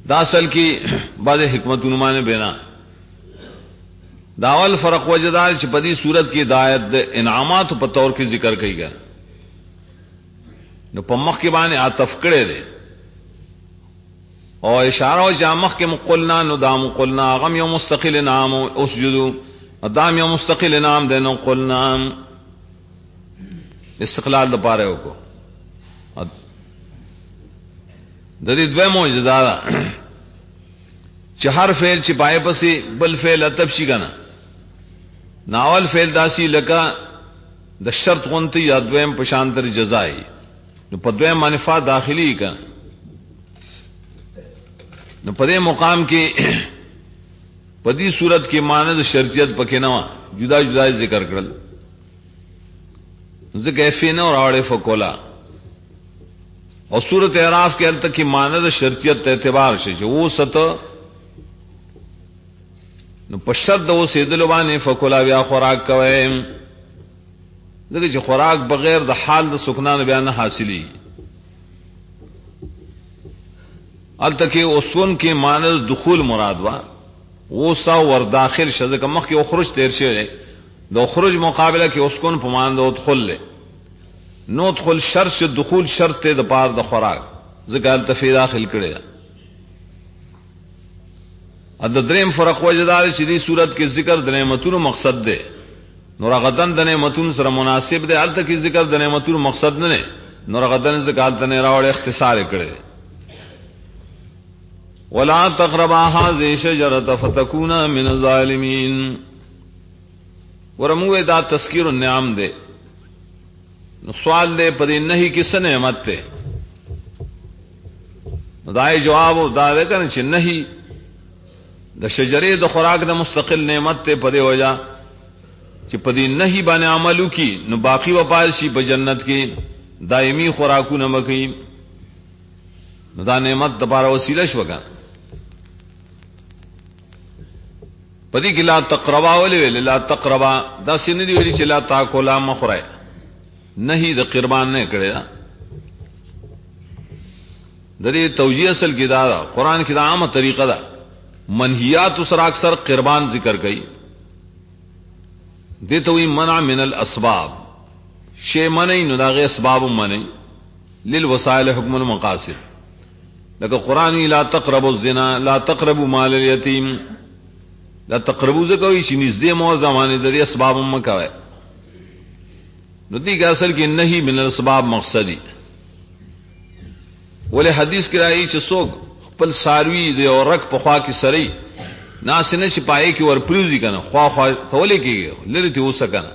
دا اصل کی بعض حکمتونو باندې بنا داول فرق وجدار چې په دې صورت کې ہدایت د انعامات په تور کې ذکر کړي ګا نو په مخ کې باندې عطف کړي دي او اشاره او جامخ کې مقلنا نو دام قلنا غم یو مستقل نام اسجدوا ادام یو مستقل نام دینو قلنا استقلال د پاره وکړو د دې دوه معجزه ده چې هر فعل چې پای پسې بل فعل اتب شي کنه ناول فعل داسي لکه د شرط غونتی یا دویم پشانتر جزای نو په دویم منفعت داخلي کنه نو په دې مقام کې په دې صورت کې مانند شرطیت پکې نه و جدا جدا ذکر کړل ځکه فینه او راوړې فکولا او سورۃ اعراف کې الته کې مانند شرطیت ته اعتبار شي چې و ست نو په شرط او سیدلو باندې فکولا بیا خوراک کوي دغه چې خوراک بغیر د حال د سکنان بیان نه حاصلي الته کې اوسون کې مانند دخول مراد وا و سا ور داخل شذ که مخ کې خروج تیر شي د خروج مقابله کې اسکون په مانند ادخل له نو ادخل شرط دخول شرط ته د پار د خوراک ځکه الته داخل کړي ا د دریم فرق وجدار چې دې صورت کې ذکر د نعمتونو مقصد ده نور غدن د نعمتونو سره مناسب ده الته کې ذکر د نعمتونو مقصد نه نور غدن ذکر ته نه راوړ اختصار کړي ولا تقربا هذه الشجره فتكونا من الظالمين ورموه دا تذکیر النعم ده نو سوال دے پدې نہیں کس نعمت ته دای جواب دا ده کنه چې نہیں د شجرې د خوراک د مستقل نعمت ته پدې وجا چې پدې نہیں باندې عملو کی نو باقی وپال شي په جنت کې دایمي خوراکونه مکې نو دا نعمت د لپاره وسیله شو کنه پدې کې لا تقربا ولې لا تقربا دا سینې دی ویلي چې لا تاکلا مخره نہیں د قربان نه کړی د دې توجیه اصل کې دا قرآن کې دا عامه طریقه ده منهیات سره اکثر قربان ذکر کړي دته وی منع من الاسباب شی منی نو داغه اسباب منی للوسائل حکم المقاصد لکه قرآن لا تقربوا الزنا لا تقربوا مال اليتيم لا تقربوا زکوي چې نږدې مو زمانه د اسباب مکوي نو دې کې اصل کې نہیں من الاسباب مقصدی ولې حدیث کې راځي چې څوک خپل ساروی دی او رک په خوا کې سړی ناس نه چې پای کې ور پریوزي کنه خوا خوا تولې کېږي لری ته وسکنه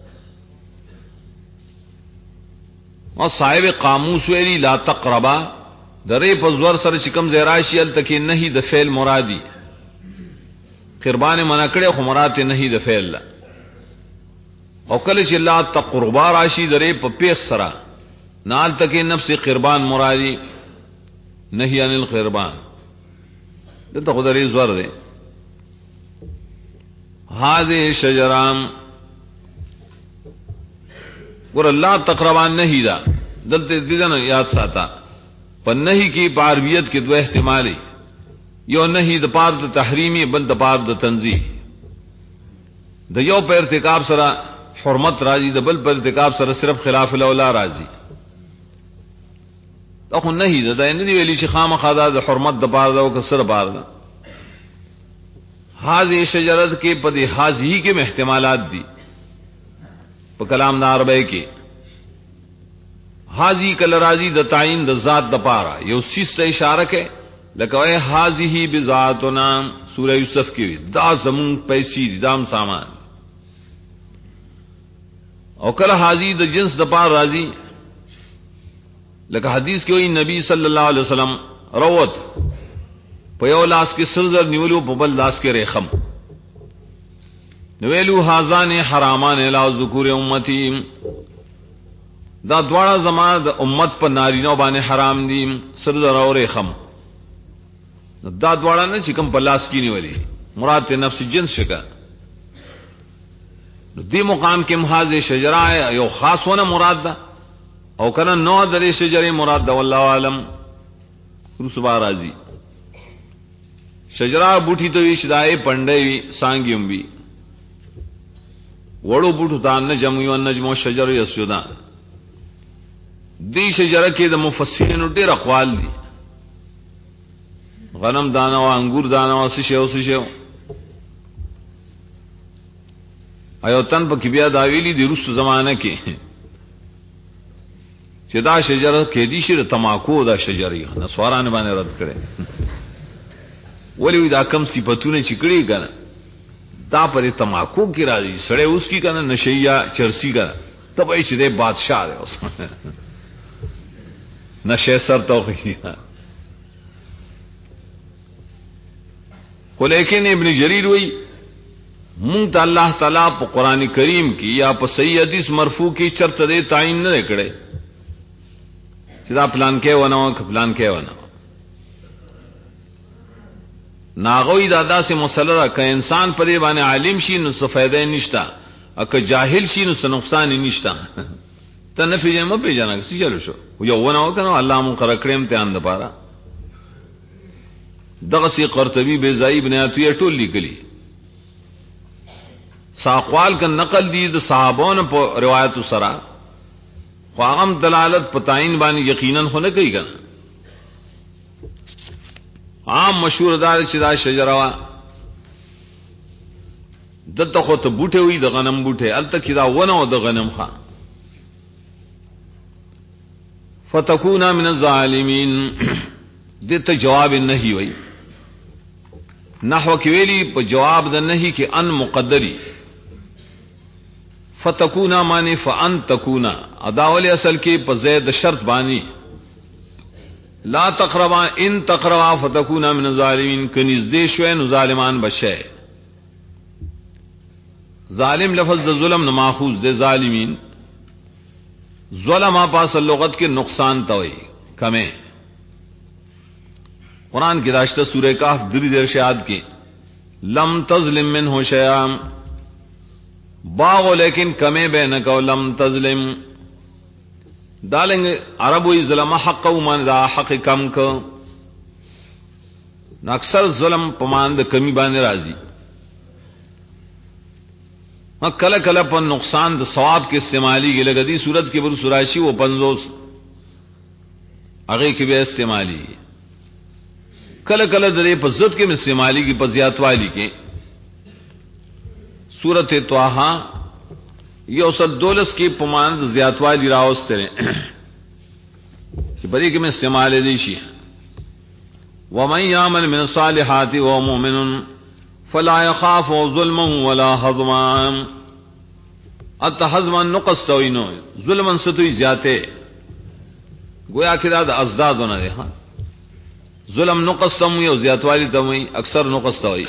او صاحب قاموس ویلی لا تقربا درې په زور سره چې کوم زیراشی ال تکي نہیں د فعل مرادی قربان منا کړي خو مراد نہیں د فعل او کله چې لا تقربا راشي درې په پیښ سره نال تکي نفس قربان مرادی نہیں عن القربان دته خدای زور دی هذه شجرام ور الله تقربان نہیں دا دلته دې نه یاد ساته په نہیں کی عربیت کې دوه احتمالي یو نہیں د پاره د تحریمی بل د پاره د تنزیه د یو په ارتکاب سره حرمت راضی د بل پر ارتکاب سره صرف خلاف الاولا راضی اخو نہیں دا نه دی ویلی چې خامخا د حرمت د پاره او کسر پاره هذه شجرت کې په دې هذه کې احتمالات دي په کلام د عربی کې هذه کل راضی د تعین د ذات د پاره یو سیس ته اشاره کوي لکه وای هذه بذاتنا سوره یوسف کې دا زمون پیسې دام سامان او کله هذه د جنس د پاره راضی لکه حدیث کې وی نبی صلی الله علیه وسلم روت په یو لاس کې سرزر نیولو په بل لاس کې ریخم نویلو هازان حرامان الی ذکور امتی دا دواړه زمانه د امت په نارینه باندې حرام دي سرزر او ریخم دا دواړه نه چې کوم په لاس کې نیولې مراد ته نفس جنس شګه نو دې مقام کې مهاذ شجره یو خاصونه مراد ده او کنه نو درې شجره مراد ده والله عالم رسوا راضی شجرا بوټي ته وی شدای پندې سانګیم وی وړو بوټو ته نجم یو نجم شجر یسجدان دی شجره کې د مفسرینو ډېر اقوال دي غنم دانه او انګور دانه او څه شی ایو تن په کې بیا دا ویلي دی رسو زمانہ کې چې دا شجره کې دي شي تماکو دا شجرې نسوارانه باندې رد کړي ولی دا کم صفاتونه چې کړي کنه دا پر تماکو کې راځي سړی اوس کی کنه نشیا چرسی کنه تبې چې دې بادشاہ دی اوس نشه سر توخی خو لیکن ابن جریر وی مونږ ته الله تعالی په قران کریم کې یا په صحیح حدیث مرفوع کې چرته دې تعین نه کړي چې دا پلان کې ونه پلان کې ونه ناغوی دادا سے مسله را که انسان پرې باندې عالم شي نو څه فائدہ نشتا او که جاهل شي نو څه نقصان نشتا ته نه پیژنې مې پیژنې څه چلو شو یو ونه وکنه الله مقرر کړم امتحان د پاره دغه سی قرطبی بیزایی ابن عطیه ټول لیکلي ساقوال کا نقل دي د صحابون په روایت سره خو هغه دلالت پتاین باندې یقینا خو نه کوي کنه عام مشهور دار چې دا شجره وا دته خو ته بوټه وي د غنم بوټه الته کې دا ونه او د غنم خان فتكونا من الظالمين دته جواب نهي وي نحو کې ویلي په جواب د نهي کې ان مقدري فتكونا معنی فان تكونا اداول اصل کې په زید شرط باندې لا تقربا ان تقربا فتكونا من الظالمين کنيز دې شوي نو ظالمان بشه ظالم لفظ د ظلم نه ماخوذ د ظالمین ظلم پاس لغت کے نقصان توئی کمیں قرآن کی راشتہ سورہ کہف دری دیر شہاد کی لم تظلم منہ شیئا باغ لیکن کمیں بینکو لم تظلم دالیں گے عربوی ظلم حق من دا حق کم کو اکثر ظلم پماند کمی باندې راضی کله کله په نقصان د ثواب کې استعمالی کې لګدي صورت کې بر سوراشی و 50 هغه کې به استعمالی کله کله درې په ضد کې استعمالی کې په زیاتوالی کې سورۃ طه یو سل دولس کې پمان زیاتوالی راوستره چې بری کې میں استعمال دي شي ومن يعمل من الصالحات وهو مؤمن فلا يخاف ظلما ولا هضما اتحزما نقص توینو ظلما ستوی زیاته گویا کہ دا ازدادونه ده ها ظلم نقص تم یو زیاتوالی تم اکثر نقص توي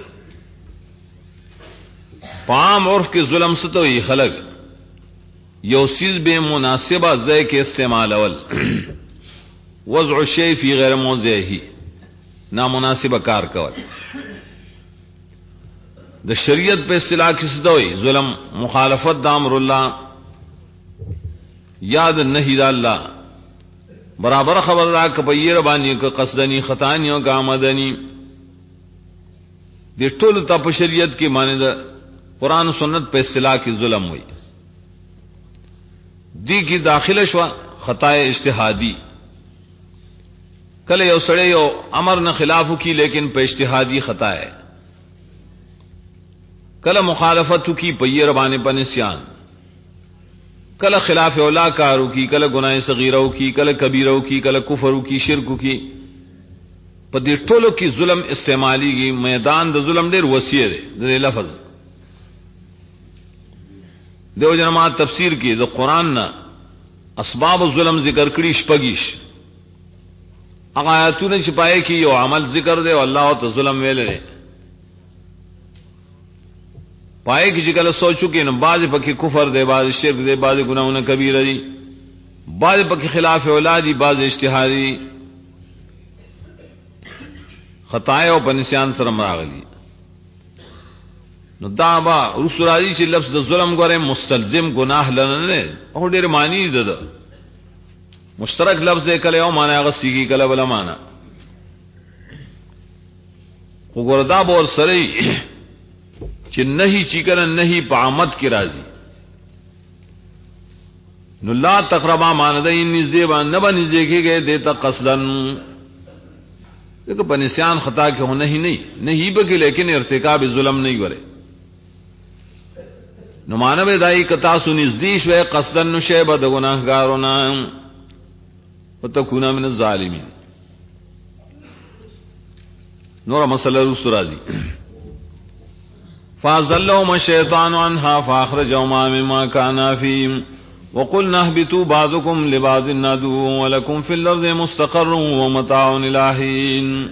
پام عرف کے ظلم ستوی خلق یو چیز بے مناسبہ ذے کے استعمال اول وضع الشیء فی غیر موضعه نامناسب کار کول د شریعت په اصطلاح کې ستوي ظلم مخالفت د امر الله یاد نهی د الله برابر خبر را کپیر باندې ک قصدنی خطانیو کا آمدنی د ټول ته په شریعت کې معنی د قران و سنت په اصطلاح کې ظلم وي دی کی داخله شو خطا اجتهادی کله یو سړی یو امر نه خلاف کی لیکن په اجتهادی خطا ہے کله مخالفت کی پیر باندې په نسیان کله خلاف اولا کارو کی کله گناہ صغیرو کی کله کبیرو کی کله کفر کی شرک کی په دې ټولو کې ظلم استعمالی کی میدان د ظلم ډیر وسیع دی د لفظ دیو جنما تفسیر کی د قران نا اسباب الظلم ذکر کړي شپږیش هغه آیاتونه چې پای کې یو عمل ذکر دی او الله او ظلم ویل نه پای کې چې کله سوچو کې نه بعض پکې کفر دی بعض شرک دی بعض ګناہونه کبیره دي بعض پکې خلاف اولادی بعض اجتهادی خطا او پنسیان سره راغلي نو دا با رسول راضی چې لفظ د ظلم غره مستلزم گناہ لنه او ډیر معنی ده مشترک لفظ کله او معنی غسیږي کله بل معنی وګوردا بور سره چې نهي چې کنه نهي په عامت کې راځي نو لا تقربا ماندین نږدې باندې باندې کېږي دیتا قصدن دغه بنسیان خطا کې هو نہیں به کې لیکن ارتکاب ظلم نہیں ورے نو مانو دای کتا سو نږدې شوه قصدن نو شی به د ګناهګارونه وتكون من الظالمین نور مسله رسو راځي فازلهم الشیطان عنها فاخرجهما مما كانا فيه وقلنا اهبطوا بعضكم لبعض عدو ولكم في الارض مستقر ومتاع الى حين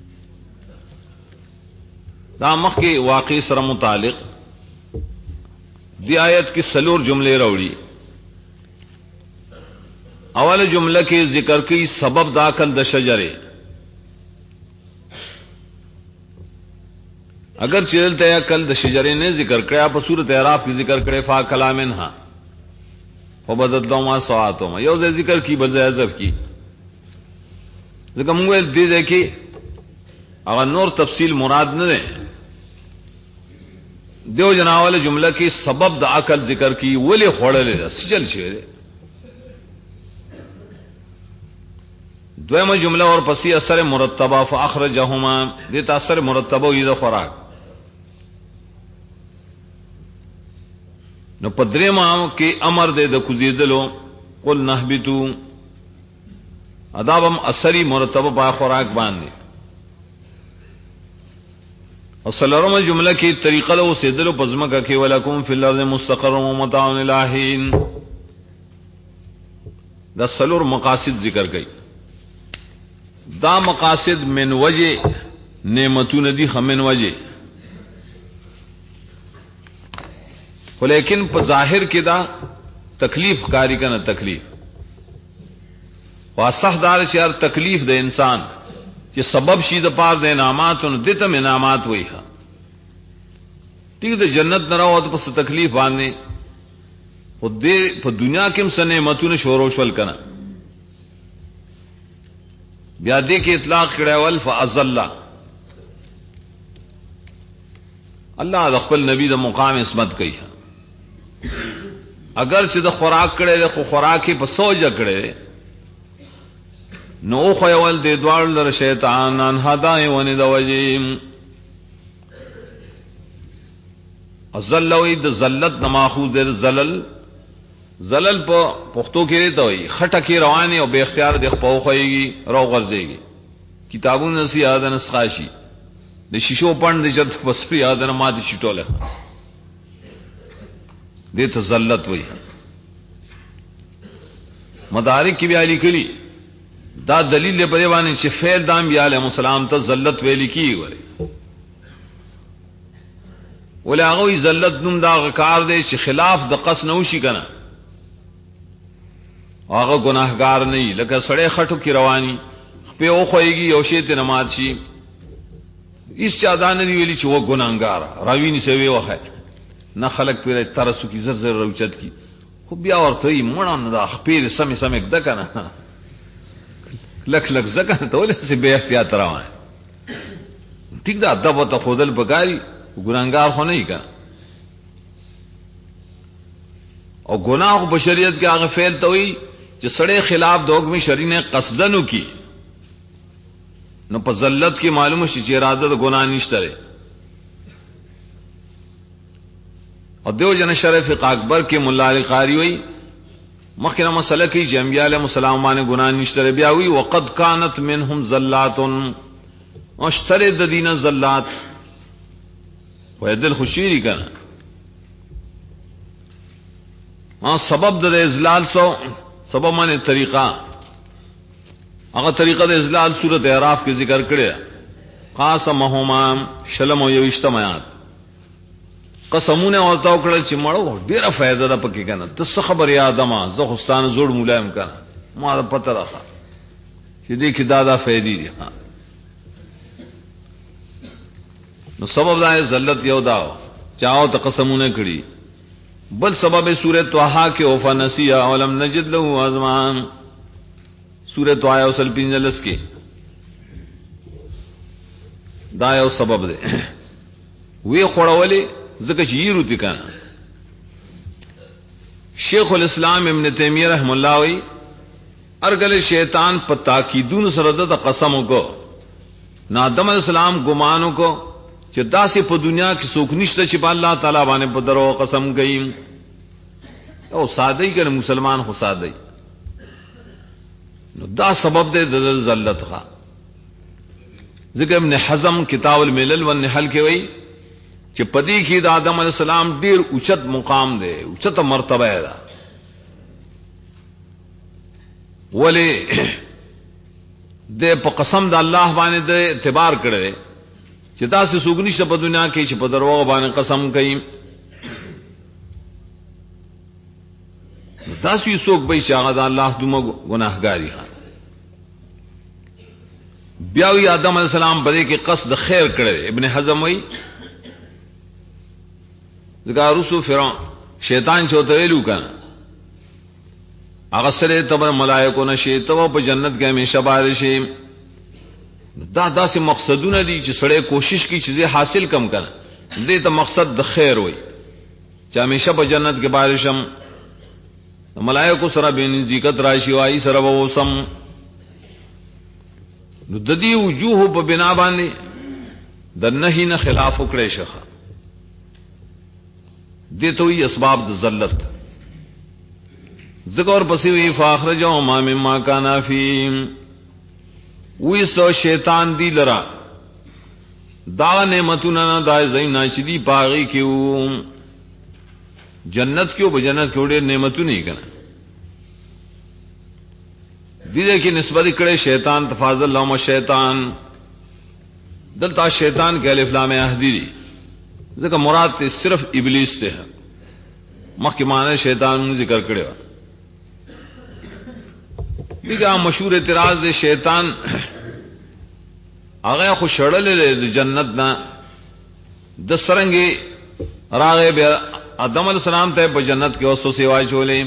دا مخکې واقع سره متعلق دی آیت کی سلور جملے راوړي اول جمله کې ذکر کی سبب داخل د شجره اگر چلته عقل د شجره نه ذکر کړیا په سورۃ اعراف کې ذکر کړي فا کلامنها وبدت لهما سوآتهما یو ذکر کی بل حذف کی ځکه موږ دې کې هغه نور تفصیل مراد نه ده دیو جناول جمله کې سبب د عقل ذکر کی ولې خړلې سجل شي دویمه جمله اور پسې اثر مرتبه فاخرجهما دې تاثر مرتبه وي د خوراک نو پدری ماو کې امر دے د کوزیدلو قل نهبتو ادابم اثری مرتبه با خوراک باندې او سلورم جمله کې طریقه له سیدلو پزماکه کې ولکم فی الارض مستقر و متاع الہین دا سلور مقاصد ذکر کړي دا مقاصد من وجه نعمتون دی خمن وجه لیکن په ظاهر کې دا تکلیف کاری کنه تکلیف واسح دار چې هر تکلیف د انسان چې سبب شي د پاره د انعامات او دته انعامات وایي ټیک د جنت نه راوته په تکلیف باندې خو دې په دنیا کې هم سنه نعمتونه شورو شول کنه بیا دې کې اطلاق کړه ول فازل الله د خپل نبی د مقام عصمت کوي اگر چې د خوراک کړي خو خوراکي په سوجه کړي نو خو یول د دوړ در شیطان ان هداي ونی د وجیم ازلوی د ذلت نماخوذ د زلل په پښتو کې ته وي خټه کې رواني او به اختیار د خپو خوېږي رو غرزيږي کتابونه سي یادن اسقاشي د شیشو پاند د جد پسپی یادن ما دي شټوله دې ته ذلت وي مدارک کې بیا لیکلي دا دلیل په دی باندې چې فعل د انبیاء علیهم السلام ته ذلت ویل کیږي ولغه ذلت نوم دا کار دی چې خلاف د قص نه وشي کنه هغه گناهګار نه لکه سړی خټو کې رواني په او خوېږي او شی ته نماز شي هیڅ چا دا نه ویلي چې و ګناهګار راوی نه سوي وخه نه خلق پیره ترسو کی زر زر روچت کی خو بیا ورته یې مړه نه د خپل سمې سمې د کنه لک لک زکه ته ولې سي به احتیاط روان ټیک دا ادب ته خودل بګاری ګناهګار خو نه یې کنه او گناہ بشریت کې هغه فعل ته وي چې سړی خلاف د حکم شرعي نه قصدنو کی نو په ذلت کې معلومه شي چې اراده د ګناه نشته لري او دیو جن شرف اکبر کې مولا علی قاری وي مخکې مسله کې چې انبیاء علیهم السلام باندې ګناه نشته لري بیا وي وقد كانت منهم ذلات اشترد د دین ذلات ويدل خوشيري کنه سبب د ازلال سو سبب معنی طریقہ هغه طریقہ د ازلال سورۃ اعراف کې ذکر کړی قاسمهما شلم او یشتمات قسمونه او تا وکړل چې مړو ډیره فائدہ ده پکې کنه ته څه خبر یاد ما زه خوستان زوړ مولایم کنه ما دا پته راځه چې دې کې دا فائدې دي نو سبب دا ذلت یو دا چاو ته قسمونه کړی بل سبب سورۃ طه کې او فنسیا ولم نجد له ازمان سورۃ طه اوسل پینځلس کې دا یو سبب دی وی خوړولې ځکه چې یې روتی کنه. شیخ الاسلام ابن تیمیہ رحم الله وی ارګل شیطان په تاکیدون سره د قسم کو نا آدم علیہ السلام ګمانو کو چې داسې په دنیا کې څوک نشته چې په الله تعالی باندې په درو قسم کوي. او ساده کړه مسلمان خو ساده نو دا سبب دی د ذلت ښا. ذکر ابن حزم کتاب الملل والنحل کې وایي چې پدې کې د آدم علیہ السلام ډیر اوچت مقام دی اوچت مرتبه ده. ولی د په قسم د الله باندې د اعتبار کړي چې تاسو څوک نشته په دنیا کې چې په دروغ باندې قسم کوي. تاسو یې څوک به چې هغه د الله دومره ګناهګاری ها. بیا وی آدم علیہ السلام په دې کې قصد خیر کړي. ابن حزم وایي ذکر رسو فرعون شیطان چوته ویلو کنه هغه سره تبر ملائکو نشي ته په جنت کې همیشه بار شي. دا داسې مقصدونه دي چې سړی کوشش کوي چې حاصل کم کنه دې ته مقصد د خیر وي چې همیشه په جنت کې بار شم. ملائکو سره به نزدېکت راشي وایي سره وسم نو د دې وجوه په بنا باندې د نهي نه خلاف وکړي شخه دته وی اسباب د ذلت. ذکر پسې وی فاخرجوا ما مما كان فيه وی سو شیطان دی لرا دا نعمتونه دا زینا چې دی پاغي کیو جنت کیو په جنت کې ډېر نعمتونه یې کنه دې کې نسبت کړي شیطان تفاضل لهم شیطان دلته شیطان کې الف لام احدی دی ځکه مراد ته صرف ابلیس ته مخکې معنی شیطان ذکر کړي و. دیگه مشهور اعتراض دی شیطان هغه خو شړلې د جنت نه د سرنګي راغې بیا آدم علیہ السلام ته په جنت کې اوسو سیوا چولې.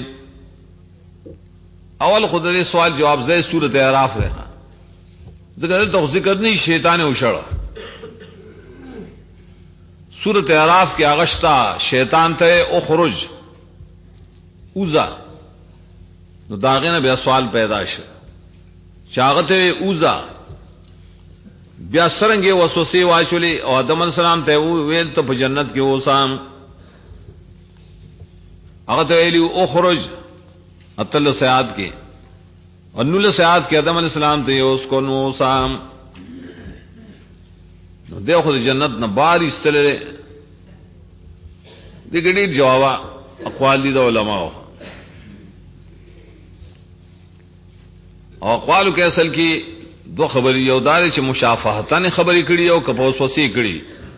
اول خود دې سوال جواب زې سورۃ اعراف ده ذکر نه شیطان وشړ. سورۃ اعراف کې اغشتا شیطان ته اخرج اوزا نو داغه نه بیا سوال پیدا شو چاغته اوزا بیا سرنګي وسوسه واچولې او آدم علیہ السلام ته ویل ته په جنت کې اوسام هغه ته ویلو اخرج اتل سیاد کې انول سیاد کې آدم علیہ السلام ته اوس کو نو اوسام نو دغه جنت نه بار استلې دګړي جواب اقوال دي د علماء او اقوالو کې اصل کې دو خبرې یو دار چې مشافهتانه خبرې کړي او کپوس وسی کړي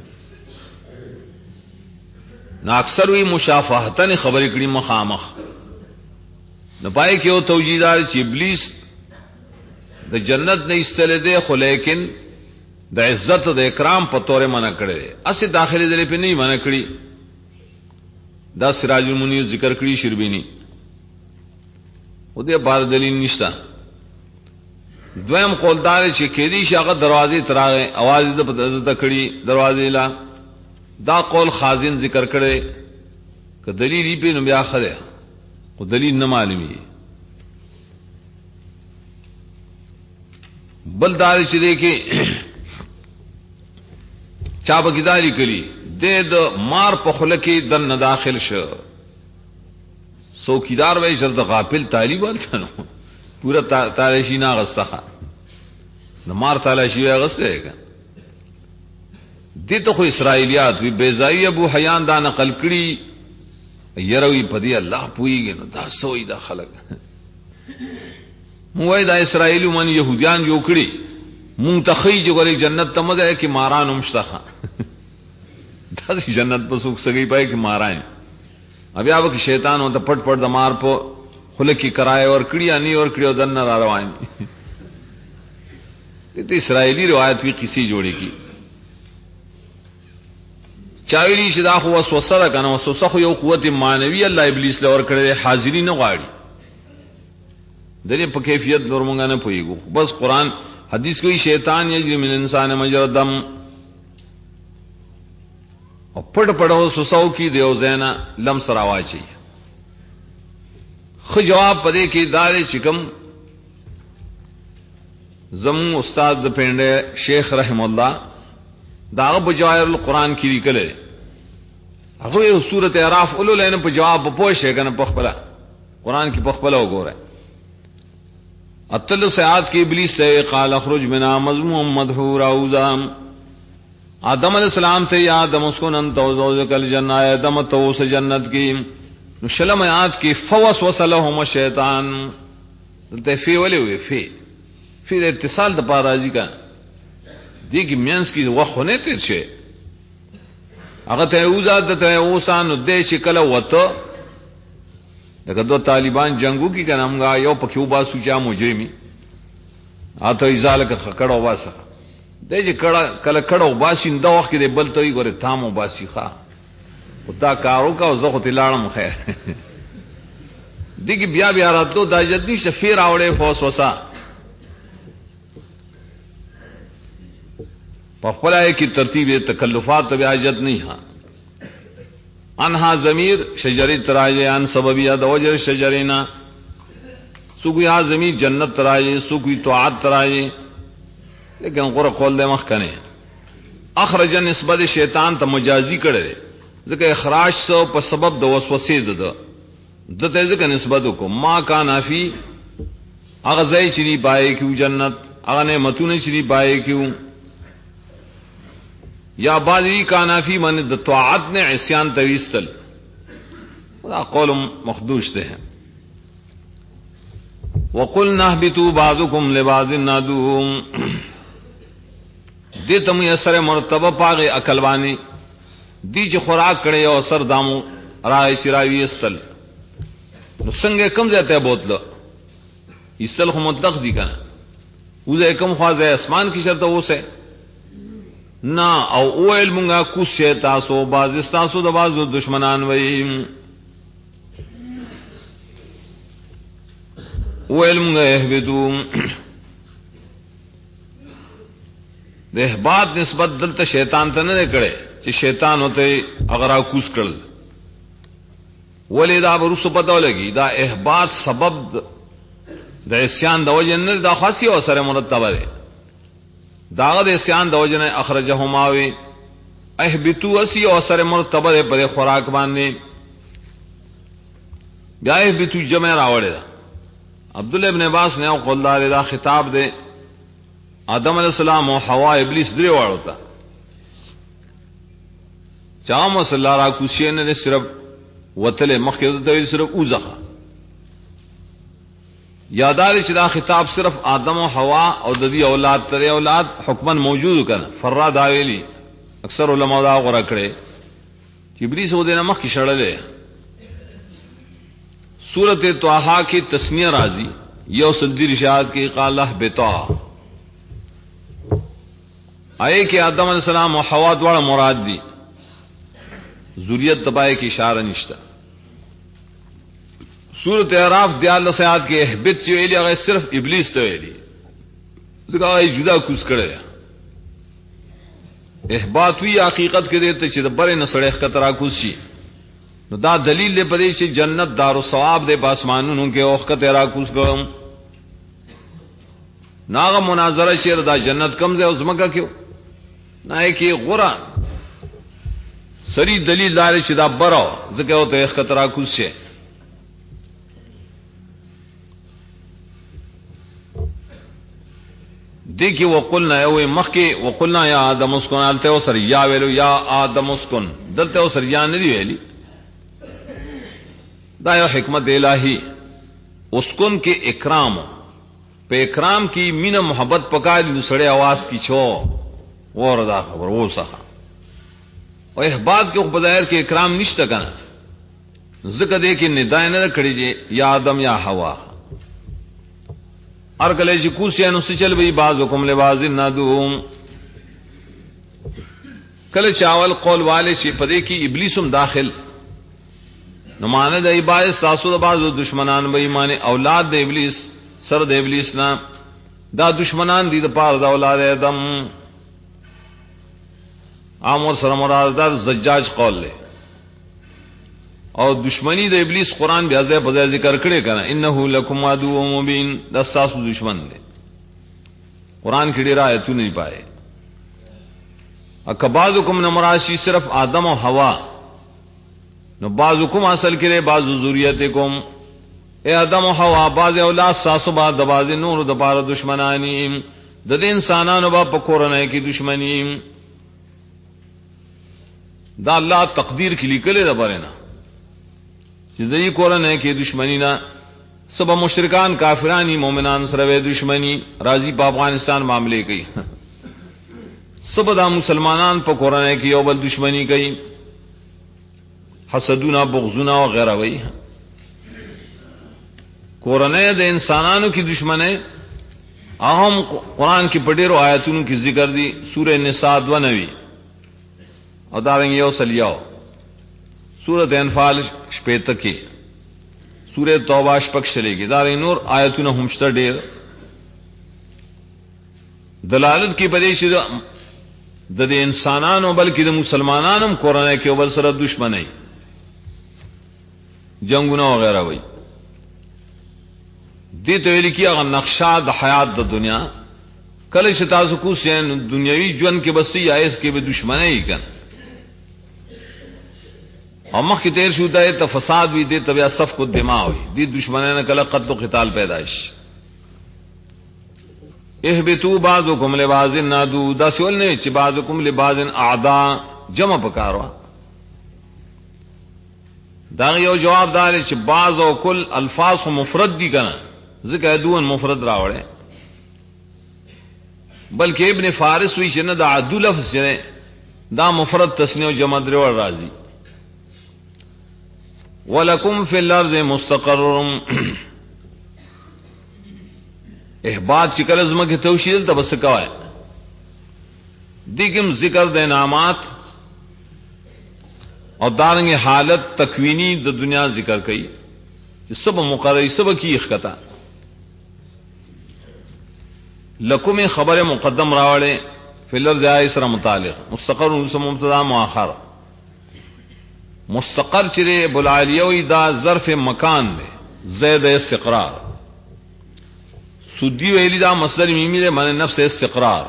نو اکثر وی مشافهتانه خبرې کړي مخامخ نه پای کې او توجیدار چې ابلیس د جنت نه استل دی خو لیکن د عزت د اکرام په تور منع کړي اسی داخلي دلې په نه منع کړي. دا سراج المنیر ذکر کړي شربینی او دې بار دلیل نشته. دویم قولدار چې کېدی شاغه دروازې تراغه आवाज د کړي دروازې لا دا قول خازن ذکر کړي ک دلیل په نو بیا خره او دلیل نه معلومي. بل دار چې دې کې چا بګیداری کړي د مار په خله کې دن داخل شو څوکیدار وای شر د غافل طالبان کنه پورا تالشی نه غسخه نو مار تالشی غسته کا دته خو اسرائیلیات وی بیزایی ابو حیان دا نقل کړي يروي پدی الله پویږي نو دا سوې دا خلق موای دا اسرائیل من يهوديان یو کړي منتخی جوړي جنت ته مګه کې ماران مشتخه دا جنت په سوق سګي پای کې ماران بیا به شیطان او ته پټ پټ د مار په خله کې کرای اور کړي اني اور کړي دن را روان دي اسرائیلی روایت وی کسی جوړي کی چاویلی شدا خو وسوسه کنه وسوسه خو یو قوت معنوي الله ابلیس لور کړي حاضری نه غواړي دغه په کیفیت نور مونږ نه پويګو بس قران حدیث کوئی شیطان یجری من انسان مجرى دم او پړ پړو سوسو کی دیو زینا لم سراوا چی خو جواب پدې کې دار چکم زم استاد پنده شیخ رحم الله دا بجواهر القرآن کی لیکل هغه سورۃ اعراف اولو لین په جواب پوښه کنه په خپل قرآن کی په خپل وګوره اتل سیات کی ابلیس سے قال اخرج منا مذموم مدحورا اوزام آدم علیہ السلام تے یا آدم اسکن انت وزوجک الجنہ آدم تو اس جنت کی شلم آیات کی فوسوس لهم الشیطان تے فی ولی ہوئے فی اتصال د پاراجی کا دی کی مینس کی وخت ہونے تیر شے اگر تے اوزاد تے اوسان دے شکل وته دغه دو طالبان جنگو کی کنامغا یو پکیو با سوچا مجرمی اته ازاله کړه واسه دې کړه کله کړه واسین دا وخت کې بل ته ګوره تامو باسي ښا وتا کارو کا زغه تلاړم خیر دګ بیا راتلو د جدي شفیر اوړې فوسوسا په خپلای کی ترتیب تکلفات به حاجت نہیں ہاں انہا ضمیر شجری تراجے ان سببیہ دوجر شجرینا سوگیا ضمیر جنت تراجے سوگی طاعت تراجے لیکن غور قول دے مخ کنے اخرج نسبت شیطان ته مجازی کړي ځکه اخراج سو په سبب د وسوسې د ته ځکه نسبت کو ما کان فی هغه ځای چې دی پای کیو جنت هغه نعمتونه چې دی پای کیو یا بازی کانافی من د طاعت نے عصیان تویستل دا قول مخدوش دے ہیں وقلنا اهبطوا بعضكم لبعض عدو دې تم یسر مرتبه پاغه عقلوانی دی چې خوراک کړي او سر دامو راي چراوي استل نو څنګه کم ځای بوتلو استل خو مطلق دی کنه وځه کم خوازه اسمان کی شرط اوسه نا او اویل مونگا کس شیطاسو باز استاسو دا باز دشمنان ویم اویل مونگا احبتو دا احبات نسبت دلتا شیطان تا نہ کڑے چی شیطان ہوتے اگر آکوس کرل ولی دا بروس پتاو لگی دا احبات سبب دا اسیان دا وجہ نر دا خاصی و سر مرتبہ دے داغد اسیان دا وجہ اخرجہما وی احبتو اسی و سر مرتبہ دے پر خوراک باندے بیا احبتو جمع راوڑے دا عبداللہ ابن عباس نے قول دا خطاب دے آدم علیہ السلام و حوا ابلیس درے واڑو تا چاہم صلی اللہ را کسین نے صرف وطل مخیط دویل صرف اوزخا یاداری چدا خطاب صرف آدم و حوا اور ددی اولاد ترے اولاد حکمن موجود کر فرا داویلی اکثر علماء دا غرا کړي چې ابلیس و دینه مخ کی شړلې سورۃ طه کی تسنیہ راضی یو صدی رشاد کی قال بتا آئے کہ آدم علیہ السلام و حوا دوڑا مراد دی ذریت تباہی کی اشارہ نشتا سورۃ اعراف دیال سیاد کے احبت جو ویلی هغه صرف ابلیس ته ویلی ځکه هغه جدا کوس کړی احباط وی حقیقت کې دته چې د بره نسړې خطر کوس شي نو دا دلیل دی پدې چې جنت دار الثواب دی پاسمانونو کې اوخ کته را کوس کوم ناغه مناظره شیر دا جنت کم ځای اوس مکه کېو نه کې غرا سری دلیل دار چې دا بره ځکه او ته خطر کوس شي دیکھیے وقلنا اوے مخکی وقلنا یا آدم اسکن آلتے ہو سر یا ویلو یا آدم اسکن دلتے ہو سر یا ندی ویلی دا یو حکمت الہی اسکن کے اکرام پہ اکرام کی مین محبت پکا دی سڑے آواز کی چھو وہ رضا خبر وہ سخا اور احباد کے بظاہر کے اکرام نشتا کنا ذکر دے کہ ندائیں نہ کھڑی جے یا آدم یا حوا اور کلے جی کوسیانو سے چل بئی بعضکم لبعض نادوم کل چاول قول والے چی پدے کی ابلیسم داخل نمانے دا عبادت ساسو دا بعض دشمنان بئی مانے اولاد دا ابلیس سر دا ابلیس نا دا دشمنان دی دا پار دا اولاد ادم عام اور سره مراد در زجاج قول له او دشمنی د ابلیس قران بیا ځای په ځای ذکر کړي کنه انه لکم عدو مبین د تاسو دشمن دی قران کې ډیر آیتونه نه پائے اکبازکم نمراشی صرف آدم و حوا نو بعضکم اصل کرے بعض ذریتکم اے آدم و حوا بعض اولاد ساسو بعض بعض نور د پاره دشمنانی د دې انسانانو با پکورنه کی دشمنی دا الله تقدیر کې لیکل دا بارے نه چې دې کورنه کی دشمنی نه سب مشرکان کافرانی مومنان سره دشمنی راضی په افغانستان معاملې کوي سب دا مسلمانان په قرآن کې یو بل دشمنی کوي حسدونه بغضونه او غیره وي قرآن د انسانانو کی دشمنه اهم قرآن کې په ډیرو آیاتونو کې ذکر دي سورہ نساء 92 او دارنګ یو سلیاو سورۃ انفال شپږ کې سورہ توبہ شپږ شلېږي دارنګ نور آیاتونه هم شته ډیر دلالت کې پدې چې د انسانانو بلکې د مسلمانانو قرآن کې بل سره دشمنی جنگونه وغیرہ وي دې ته ویل کېږي هغه نقشه د حیات د دنیا کله چې تاسو کو سین دنیوي ژوند کې بس یا اس کې به دشمنی کړي او مخکې تیر شو د فساد وي د تبیا صف کو دماغ وي د دشمنانه کله قتل او قتال پیدائش اهبتوا بعضکم لبعض نادو دا سوال نه چې بعضکم لبعض اعداء جمع پکاروا دا یو جواب دار چې بعض او کل الفاظ مفرد دي کنه ذکر دون مفرد راوړي بلکې ابن فارس وی چې نه دا عدو لفظ چې دا مفرد تسنیه او جمع درو راځي ولکم فی الارض مستقر احباط چکل ازمہ کی توشیدل تب سکوائے دیکھم ذکر د انعامات اور دارنگ حالت تکوینی د دنیا ذکر کئی سب مقرری سب کی اخکتا لکم خبر مقدم راوڑے فی الارض اسرا متعلق مستقر اسم مبتدا مؤخر مستقر چرے بلعالیوی دا ظرف مکان دے زید استقرار سودی ویلی دا مصدر میمی دے من نفس استقرار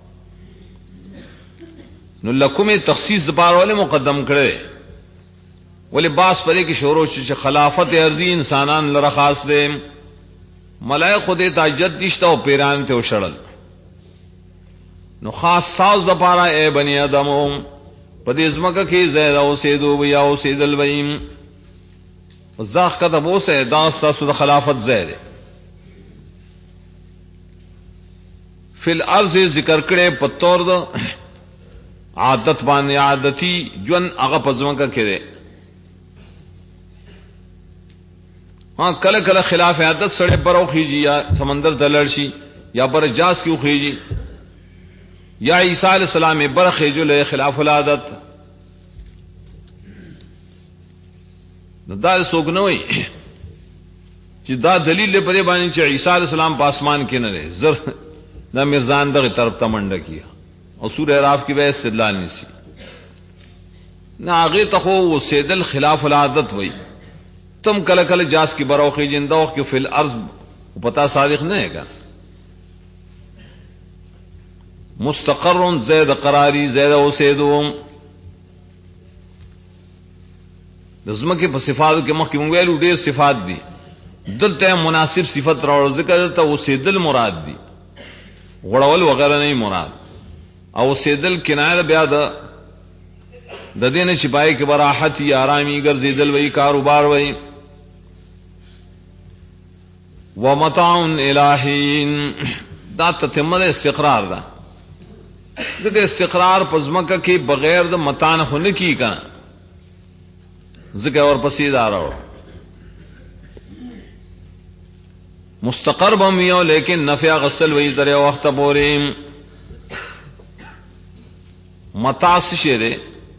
نو لکم تخصیص دپار والے مقدم کرے ولی باس پدے کی شورو چھ خلافت ارضی انسانان لرخاص دے ملائک خودے تاجد دشتا و پیران تے وشڑل نو خاص ساز دپارا اے بنی آدمو پدې ازمکه کې زید او سیدو بیا او سیدل ویم زاخ کده بو سه دا ساسو د خلافت زید فی الارض ذکر کړي په تور د عادت باندې عادتي جون هغه پزمکه کړي ها کله کله خلاف عادت سره برو خيږي یا سمندر دلړ شي یا بر جاس کیو خيږي یا عیسی علیہ السلام برخه جو له خلاف العادت دا سوګنوي چې دا دلیل له پدې باندې چې عیسی علیہ السلام په اسمان کې نه لري زر دا میرزان دغه طرف ته منډه کیه او سورہ اعراف کې به استدلال نشي نه هغه ته خو سیدل خلاف العادت وای تم کله کله جاس کی بروخی جنده او کې فل ارض پتا صادق نه ہے مستقر زید قراری زید اوسیدو دزمکه په صفاتو کې مخکې مونږ ویلو ډېر صفات دي دلته مناسب صفت راوړل ذکر ته اوسیدل مراد دي غړول وغیرہ نه مراد او اوسیدل کنایه بیا د دینه چې پای کې براحت یا آرامي ګرځیدل وی کاروبار وی ومتاع الہین دا تتمه استقرار ده ځکه استقرار پزماکه کې بغیر د متان هونه کی کا ځکه اور پسې دارو مستقر بمیو لیکن نفع غسل وی در وخت پورې متاع شره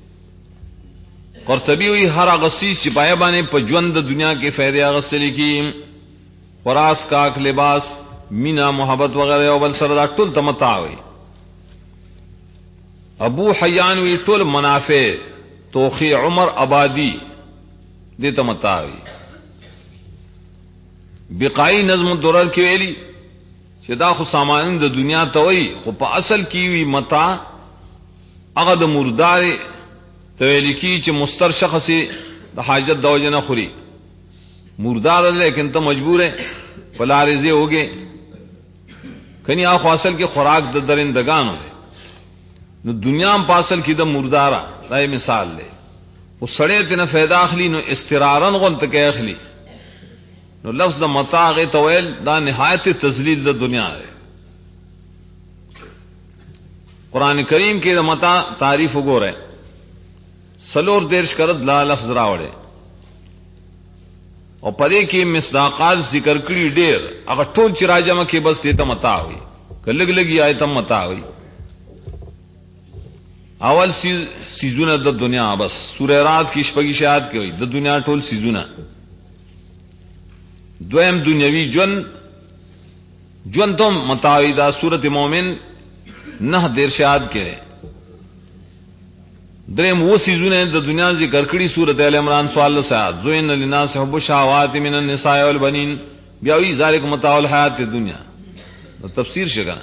قرطبی وی ہر غسیس چپائے بانے په ژوند د دنیا کې فائدہ غسل کی فراس کاک لباس مینا محبت وغیرہ او بل سره ټول تمتع وي ابو حیان وی ټول منافع توخی عمر آبادی دیتا متاوی. بقائی نظم الدرر کی ویلی چې دا خو سامان د دنیا ته وای خو په اصل کې وی متاع هغه د مردار ته ویل کی چې مستر شخص د حاجت د وجه نه خوري مردار لیکن ته مجبور ہے پلارزه ہوگے کني اخو اصل کې خوراک د درندگانو ده نو دنیا په اصل کې د مردارا دا مثال دی او سړی ته نه फायदा اخلي نو استرارن غون ته کې اخلي نو لفظ د متاع غي تویل دا نهایت تذلیل د دنیا ہے. قرآن کریم کې د متاع تعریف وګوره سلور دیرش کرد لا لفظ راوړي او پدې کې مصداقات ذکر کړي ډېر هغه ټول چې راجمه کې بس ته متاع وي کلګ لګي آیت متاع وي. اول سیزونه د دنیا بس سورہ رات کې شپږی شاعت کې وي د دنیا ټول سیزونه. دویم دنیوی جون تم متاوی دا سورت مومن نہ دیر شاد کے دریم وہ سیزون دا دنیا ذکر کړي سورت ال عمران سوال سات زوین للناس حب الشهوات من النساء والبنین بیاوی ذالک متاع الحیات الدنیا تفسیر شګه.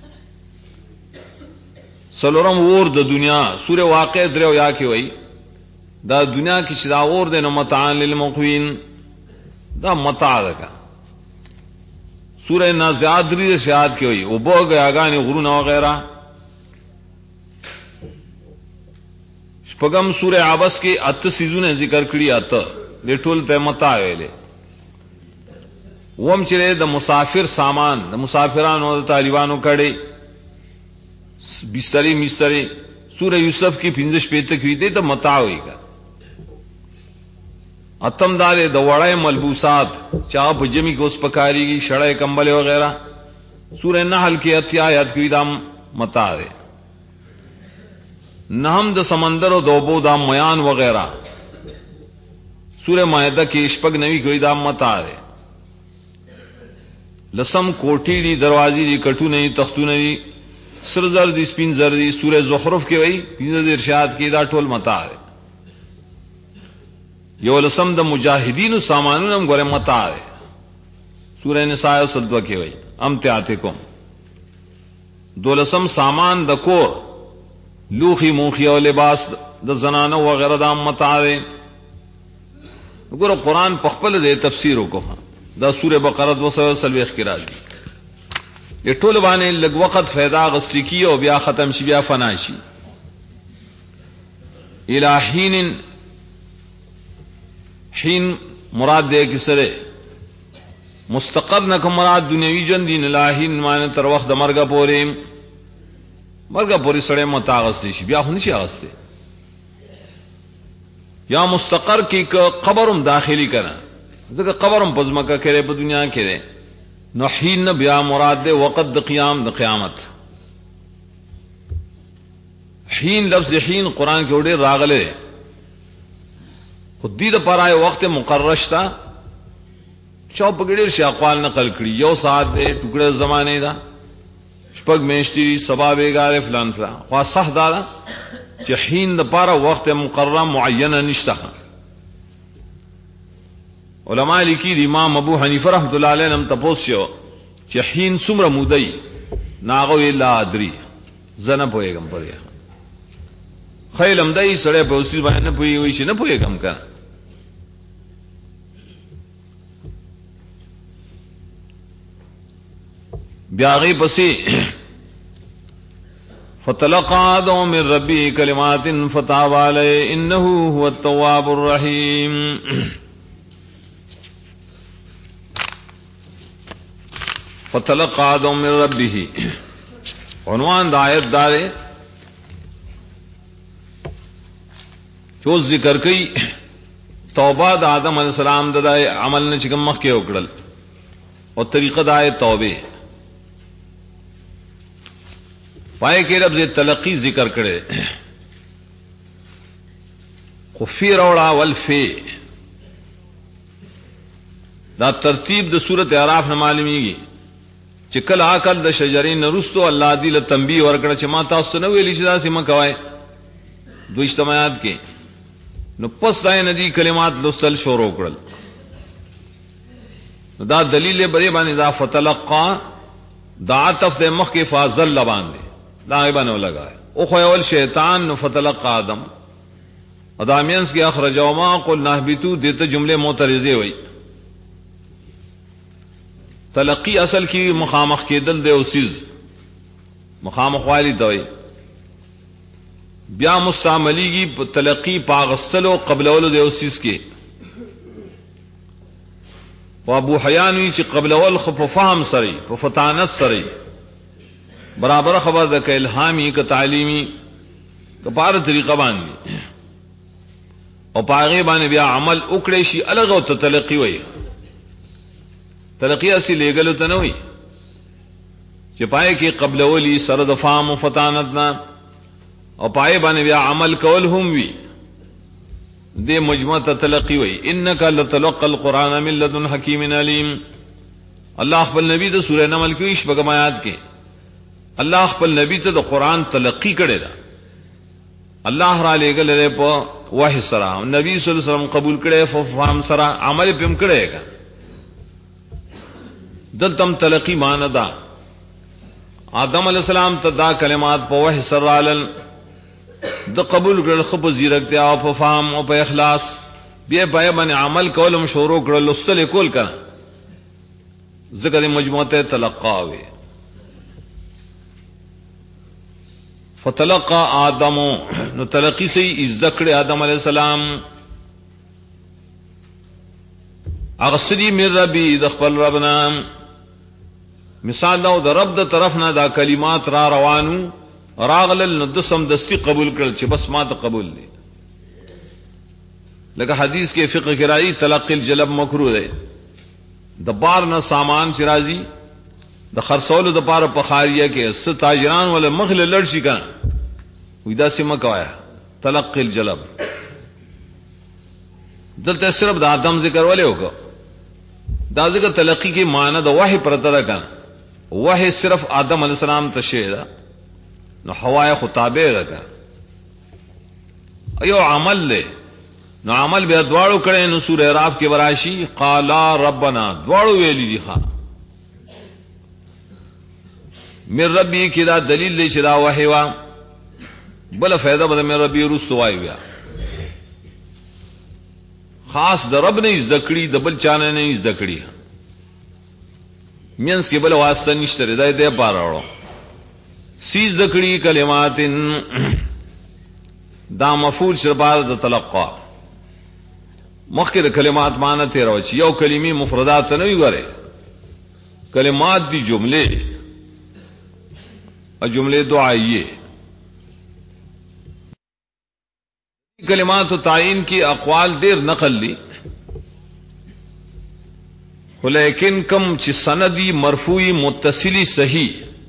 سلورم ور د دنیا سورہ واقع درو یا کې وای دا دنیا کې چې دا ور د متاع للمقوین دا متاع ده. سورہ نازعات دری شاعت کی ہوئی او بو گیا گانی غرون وغیرہ. شپغم سورہ عبس کی ات سیزونه ذکر کړي ات لټول ته متاع ویلې. وم چې د مسافر سامان د مسافرانو د طالبانو کړي بستری مستری سورہ یوسف کی 15 پیته کې دې ته متاع ویګا. اتم دارے د وړای ملبوسات چا په جمی کو اس پکاریږي شړای کمبل وغیرہ سورہ نحل کی اتیا آیات کی دام متاع ہے. نہم د سمندر و دوبو دام میان وغیرہ سورہ مائدہ کی شپږ نوی کوئی دام متاع ہے. لسم کوٹھی دی دروازی دی کټو نه تختو نه سر زر دی سپین زر دی سورہ زخرف کی وئی 15 ارشاد کی دا ټول متاع ہے. یو لسم د مجاهدین سامانونم ګره متاع ہے سورہ نساء سلطوہ کی وئی امتعاتکم. دولسم سامان د کور لوخی موخی او لباس د زنانه وغیرہ د متاع ہے. ګوره قرآن په خپل د تفسیر وکړه دا سورہ بقرہ 240 کې راځي. یہ ټول باندې لږ وخت फायदा غسل کی او بیا ختم شي بیا فنا شي. الہین حین مراد دے کسرے مستقر نہ مراد دنیوی جن دین الہین معنی تر وخت مرګه پوری سړی متاع غسل شي بیا خو نشي غسل. یا مستقر کی قبرم داخلی کنا ځکه قبرم پزماکه کړي په دنیا کې نو حین بیا مراد دے وقت د قیام د قیامت. حین لفظ حین قرآن کې وړي راغله خود دې د پرای وخت مقرر شتا چوپ ګډیر شي اقوال نقل کړي یو ساعت دې ټوکړه زمانه دا شپږ میشتي سبا بیګار فلان فلان خو صح دا چې حین د پاره وخت مقرر معینه نشته. علماء لیکي د امام ابو حنیفه رحمۃ اللہ علیہ نم تپوس شو چې حین څومره مودای ناغو الا ادري زنه پويګم پریا خیلم دای سره په اوسې باندې پوي وي چې نه پويګم کا. بیا غي پسې فتلقى آدم من ربه كلمات فتاب عليه انه هو التواب الرحيم. فتلقى آدم من ربه عنوان د آیت دارے جو ذکر کئی توبہ د آدم علیہ السلام د عمل نے چکم مخ کے وکړل اور طریقہ د آیت توبه پائے کے لفظ تلقی ذکر کرے خفی روڑا والفی دا ترتیب د سورۃ اعراف نے معلومیږي چې کله عقل د شجرې نرستو الله دې له تنبیه ورکړه چې ما تاسو نه ویلی چې دا سم کوي دوی اجتماعات کې نو پس دای ندی کلمات لسل شروع کړل دا دلیل بری باندې دا فتلقا دا عطف د مخ کې فازل باندې دا باندې لگا او خو اول شیطان نو فتلقا آدم ادمینس کې اخرجوا ما قلنا اهبطوا دته جمله معترضه وای تلقی اصل کی مخامخ کېدل دی اوسیز مخامخ والی دوی بیا مستعملیږي په تلقی پاغسلو قبل اول دی اوسیز کې او ابو حیان وی چې قبل اول خف فهم سری په فتانت سری برابر خبر ده ک الهامی ک تعلیمی ک بار طریقه باندې او پاغه باندې بیا عمل وکړي شي الګ او تلقی وای تلقی اسی لګل ته نه وي چې پای کې قبل اولی سره د فهم او فتانت نه او پای باندې بیا عمل کول هم وي دې مجموعه تلقی وي انک لتلقى القران من لدن حکیم علیم الله خپل نبی د سورہ نمل کې شپږم آیات کې الله خپل نبی ته د قران تلقی کړي دا الله را لګل له په وحی سره نبی صلی الله علیه وسلم قبول کړي فهم سره عمل پم کړي دلتم تلقی ماندا آدم علیہ السلام ته دا کلمات په وحی سره علل د قبول کړل خو زیرکتیا او په فهم او په اخلاص بیا په باندې عمل کولم شروع کړل لسل کول کړه ذکر مجموعه تلقا وی فتلقى آدم نو تلقی سے ذکر آدم علیہ السلام اغسری من ربی د خپل ربنا مثال دا د رب د طرف نه دا کلمات را روانو راغلل نو دسم دستی قبول کړل چې بس ما ته قبول دي لکه حدیث کې فقہ کې راځي تلقی الجلب مکروه ده د بار نه سامان چې راځي د خرڅولو د پاره په خاریه کې ست تاجران ولا مخل لړ شي کنه وې دا سم کوایا تلقی الجلب دلته صرف د آدم ذکر ولې وکړه دا ذکر تلقی کې معنی د وحی پرته ده کنه وحی صرف آدم علیہ السلام ته شی ده نو حوا خطابه ده ایو عمل له نو عمل به دواړو کړي نو سورہ اعراف کې وراشي قالا ربنا دواړو ویلي دي ښا مر ربی کی دا دلیل دی چې دا وحی وا بل فائدہ بده مر ربی رسو وای بیا خاص د رب نه ذکری د بل چانه نه ذکری مینس کې بل واسطه نشته دی دې پاره سی ذکری کلمات دا مفعول شربار د تلقا مخکې د کلمات معنی ته راوچ یو کلمې مفردات نه وي غره کلمات دی جمله جملے دعائیے کلمات و تعین کی اقوال دیر نقل لی لیکن کم چی سندی مرفوعی متصلی صحیح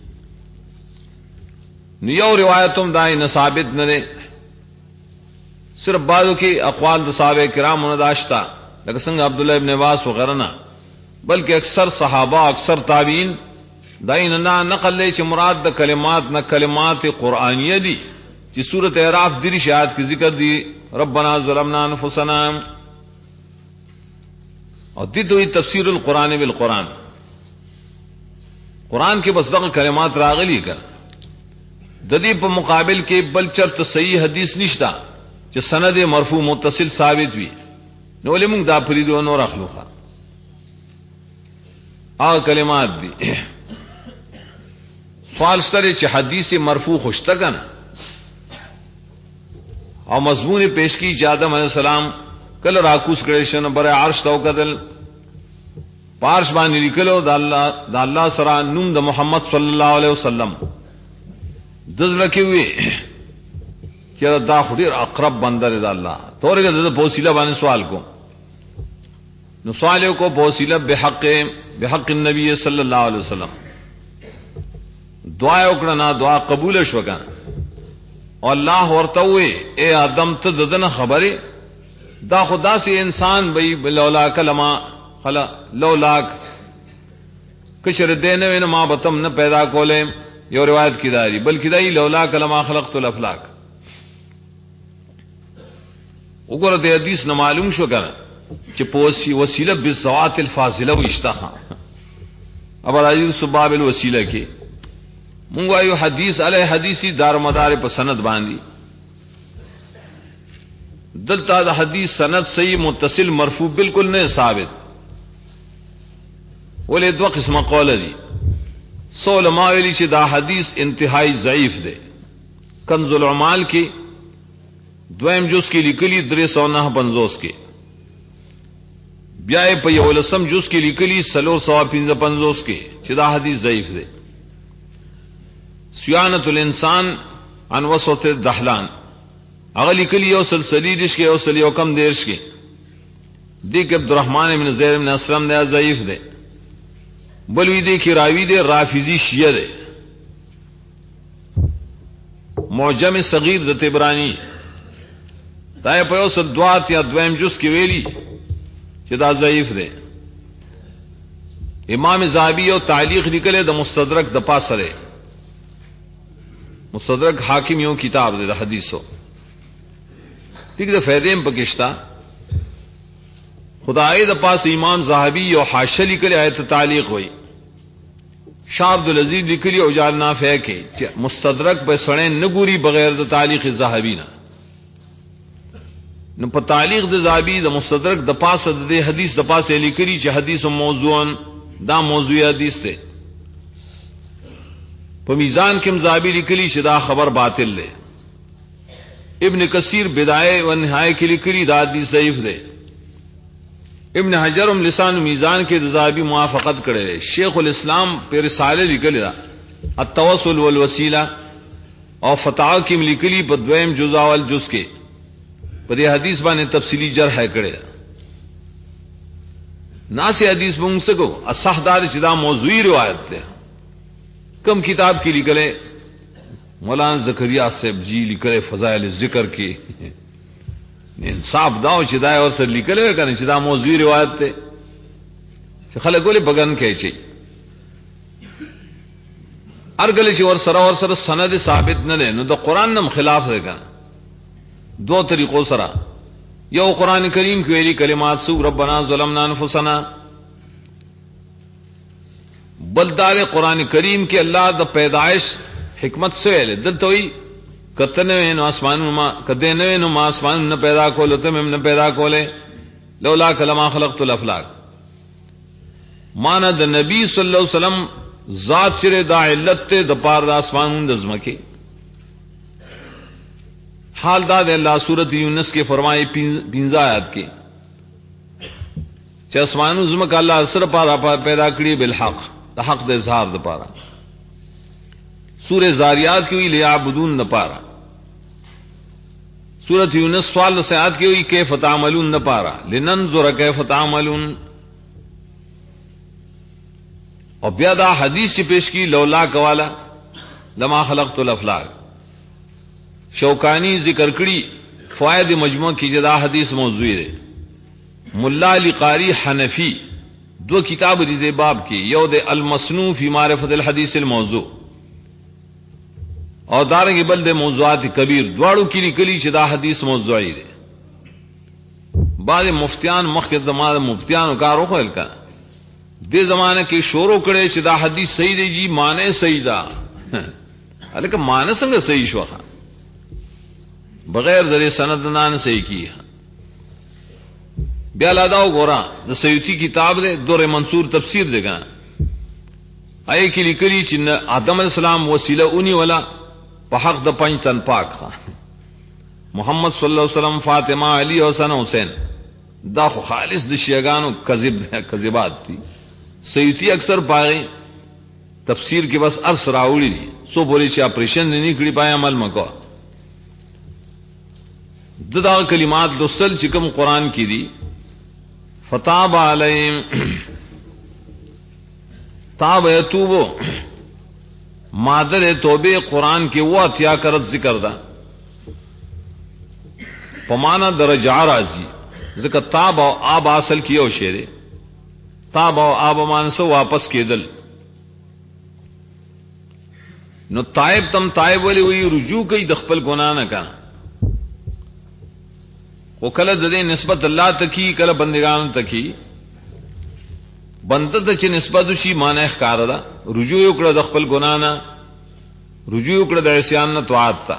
نیو روایتم دائیں ثابت نہ صرف بعضوں کی اقوال صحابہ کرام نداشتہ لیکن سنگ عبداللہ ابن عباس وغیرہ نہ بلکہ اکثر صحابہ اکثر تابعین داین نا نقل لے چ مراد د کلمات نہ کلمات قرآنیہ دی چې سورۃ اعراف دری شاعت کی ذکر دی ربنا ظلمنا انفسنا اور دی تو تفسیر القرآن بالقرآن قرآن کے بس دغه کلمات راغلی کر د دې په مقابل کې بل چرته صحیح حدیث نشتا چې سند مرفوع متصل ثابت وي نو ولې موږ دا فریدو نور اخلوخه کلمات دی سوال ستره چې حدیث مرفوع خوشته کنه او مضمون پیش کی چې آدم علیہ السلام کله راکوس کړي شنه بر عرش تو کدل پارش باندې لیکلو د الله سره نوم د محمد صلی الله علیه وسلم دزله کې وی چې دا خډیر اقرب بندر د الله تورګه د پوسیله باندې سوال کو نو سوال کو پوسیله بحق النبي صلی الله علیه وسلم دعا وکړه نه دعا قبول شو کنه او الله ورته وی اے آدم ته ددن خبره دا خدا سے انسان بھئی لولا کلمہ خلا لولاک کشر دینه وینه ما بتم نه پیدا کولم یو روایت کی داری بلکې دای لولا کلمہ خلقت الافلاک. وګوره د حدیث نه معلوم شو کنه چې پوسی وسیله بالذات الفاضله واشتها ابا راجل سباب الوسیله کې مونږ وایو حدیث علی حدیثی دار مدار په سند باندې دلته د حدیث سند صحیح متصل مرفوع بالکل نه ثابت. ولې دوه قسمه قول دي. سول ما ویلی چې دا حدیث انتہائی ضعیف ده. کنز العمال کې دویم جز کې لیکلي 359 کې بیا په یو لسم جز کې لیکلي 355 کې چې دا حدیث ضعیف ده. سیانت الانسان عن وسوط الدحلان هغه لیکلي یو سلسلی دش کې یو سل یو کم دیرش کې دی کې عبدالرحمن بن زید بن اسلم ده ضعیف ده. بلوی دے کی راوی دے رافضی شیعہ دے. معجم صغیر د طبرانی دای په اوس دوات یا دویم جز کې ویلی چې دا ضعیف دے. امام ذهبی او تعلیق لیکله د مستدرک د پاسه ده. مستدرک حاکم یو کتاب ده د حدیثو ٹھیک ده فیدیم پکشتا خدای د پاس امام ذهبی او حاشیه لیکلی آیت تعلیق وای. شاه عبد العزيز لیکلی او جال نافع کې چې مستدرک په سړې نګوري بغیر د تعلیق ذهبی نه. نو په تعلیق د ذهبی د مستدرک د پاسه د حدیث د پاسه لیکلی چې حدیث موضوعن دا موضوعی حدیث ده. په میزان کې ذهبی لیکلی چې دا خبر باطل ده. ابن کثیر بدایه و نهایه کې لیکلی دا حدیث ضعیف ده. ابن حجرم لسان میزان کے ذهبی موافقت کرے. شیخ الاسلام پہ رسالہ لکلی دا التوسل والوسیلہ اور فتاوی کی لکلی په دویم جزء اول جز کے په دې حدیث باندې تفصیلی جرح کړي. ناس حدیث مونږ سکو اصح دار چې دا موضوعی روایت ده. کم کتاب کی لکلے مولانا زکریا صاحب جی لکلے فضائل الذکر کی انصاف داو چې دا اور سره لیکل کنه چې دا موضوعی روایت ته چې خلک ولې بغن کوي چې ارګل چې ور سره سند ثابت نه ده نو د قران نم خلاف ده کنه. دو طریقو سره یو قران کریم کې ویلي کلمات سو ربنا ظلمنا انفسنا بلدار قران کریم کې الله د پیدائش حکمت سے دلته وی کتنے نو آسمان ما کدے نو ما آسمان نہ پیدا کولو تم نہ پیدا کولے لولا کلمہ خلقت الافلاک. مانا د نبی صلی اللہ علیہ وسلم ذات سره دا علت ته د پار د آسمانون د زمکه. حال دا د الله سورۃ یونس کې فرمایي 15 آیات کې چې آسمانون زمکه الله سره پار پیدا کړی بالحق د حق د اظهار د پاره. سورہ زاریات کی ہوئی لیعبدون نہ پارا. سورۃ یونس سوال سیات کی ہوئی کیف تعملون نہ پارا لننظر کیف تعملون. اور بیادا حدیث سے پیش کی لولا کوالا لما خلقت الافلاک. شوکانی ذکر کړي فوائد مجموع کی جدا حدیث موضوعی ہے. ملا علی قاری حنفی دو کتاب دے باب کی یو دے المصنوع فی معرفت الحدیث الموضوع اور دارنگی بلد موضوعات کبیر دواړو کې لیکلي چې دا حدیث موضوعی دی. بعض مفتیان مخکې زمانه مفتیانو کارو خپل کړه دې زمانه کې شروع کړي چې دا حدیث صحیح دی جی معنی صحیح دا الکه معنی څنګه صحیح شو بغیر د سند نه صحیح کی. بیا لادا وګورا د سیوطی کتاب دے دور منصور تفسیر دے گا آئے کی لیکلی چې آدم علیہ السلام وسیله اونی ولا په حق د پنځ تن پاک محمد صلی الله علیه وسلم فاطمه علی او حسن حسین دا خو خالص د شیعاګانو کذبات دي. سیوطی اکثر پاره تفسیر کې بس ارس راوړي دي سو بولی چې اپریشن نه کړی پای عمل مکو. دا کلمات دوستل چې کوم قران کې دي فتاب علیهم تاب یتوبو مادر توبه قرآن کی وہ اتیا کرت ذکر دا پمانا درجہ راضی ذکر تاب او آب اصل کیو شیرے تاب او آب مانسو واپس کی دل نو تائب تم تائب ولی وی رجوع کوي د خپل ګناه نه کا او کله د دې نسبت الله تکي کله بندگان تکي بنده ته چې نسبت شي معنی ښکار ده رجوع وکړه د خپل ګناه نه رجوع وکړه د عصيان نه طاعت ته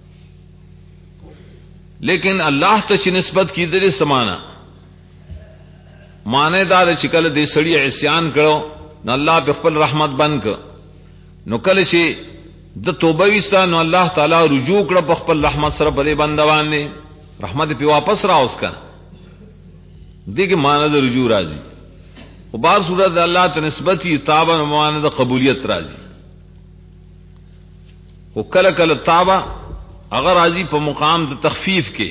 لیکن الله ته چې نسبت کی د سمانه معنی دا چې کله دې سړی عصيان کړو نو الله په خپل رحمت بند ک نو کله چې د توبه وستا نو الله تعالی رجوع کړ په خپل رحمت سره په دې بندوان نه رحمت په واپس را اوس کړه دغه معنی د رجوع راځي او بار صورت الله ته نسبت یې توبه معنی د قبولیت راځي او کله کله توبه اگر راځي په مقام د تخفیف کې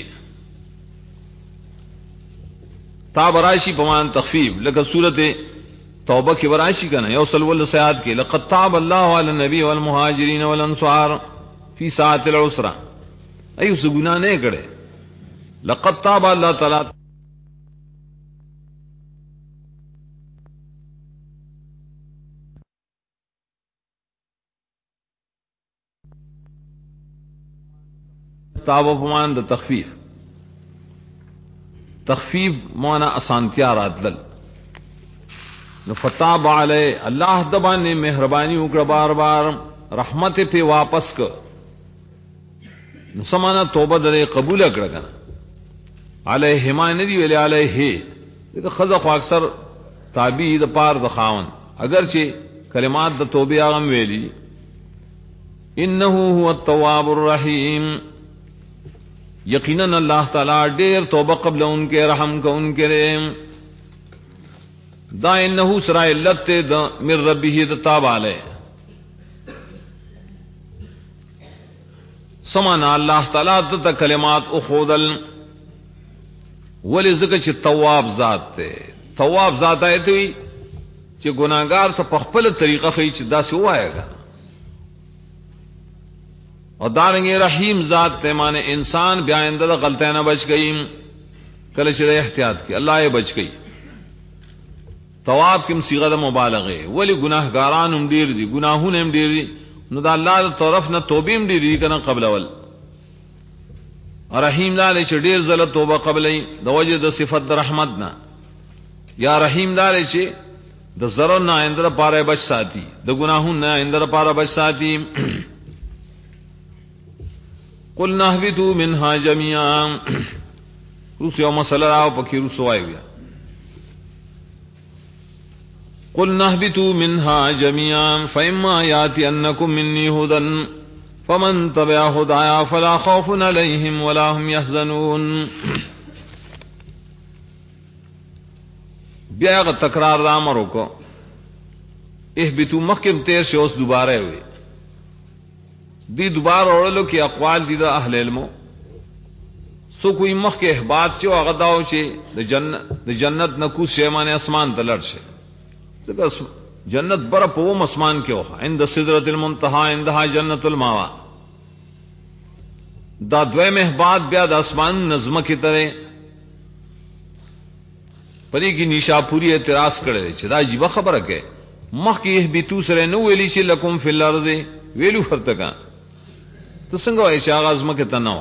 توبه راشي په معنی تخفیف لکه سورته توبہ کی ورائشی کا نا یوصل والسیاد کی لقد تاب اللہ علی النبی والمہاجرین والانصار فی ساعت العسرہ ایو سے گناہ نہیں کرے لقد تاب اللہ تعالی تاب فمان دا تخفیف مانا اسانتیا راتلل نو فتاب علی اللہ دبان نے مہربانی اکڑ بار بار رحمت پہ واپس کر نو سمانا توبہ دے قبول اکڑ کنا علیہ ما ندی ولی علیہ دیکھ خزق اکثر تابعی د پار د خاون اگرچہ کلمات د توبہ اغم ویلی انه هو التواب الرحیم یقینا اللہ تعالی دیر توبہ قبل ان کے رحم کو ان کے رحم دا انه سرا علت دا من ربه دا تاب علیہ سمانا اللہ تعالی تا کلمات اخودل ولی ذکر چی تواب ذات تے تواب ذات آئے توی چی گناہگار تا پخپل طریقہ خی چی دا سی ہوا آئے گا اور دارنگی رحیم ذات تے مانے انسان بیائندہ دا غلطینہ بچ گئی کلچ دے احتیاط کی اللہ یہ بچ گئی تواب کم صیغه د مبالغه ولی گناهګاران هم ډیر دي گناهونه هم ډیر دي نو د الله طرف نه توبه هم ډیر دي کنه قبل اول رحیم لاله چې ډیر زله توبه قبلې د وجه د صفت د رحمت نه یا رحیم لاله چې د zarar نه اندر پاره بچ ساتي د گناهونو نه اندر پاره بچ ساتي قلنا اهبطوا منها جميعا روس یو مسله راو پکې روس وایي قلنا اهبطوا منها جميعا فإما يأتينكم مني هدى فمن تبع هدايا فلا خوف عليهم ولا هم يحزنون بیا تکرار دا امر کو اهبطوا مخکم تیر سے اس دوبارہ ہوئے دی دوبارہ اورلو کی اقوال دی دا اہل علم سو کوئی مخ کے احباط چو اغداو چے د جنت نکو شیمان اسمان تلڑ سے جنت برا پوم اسمان کے ہوا عند سدرۃ المنتہا عندها جنت الماوا دا دوے محبات بیا د اسمان نظم کی طرح پری کی نیشا پوری اعتراض کرے چدا عجیب خبر ہے مخ کی اهبطوا سره نو ویلی چې لکم فی الارض ویلو فرتکا تو څنګه وای چې آغاز مکه تنو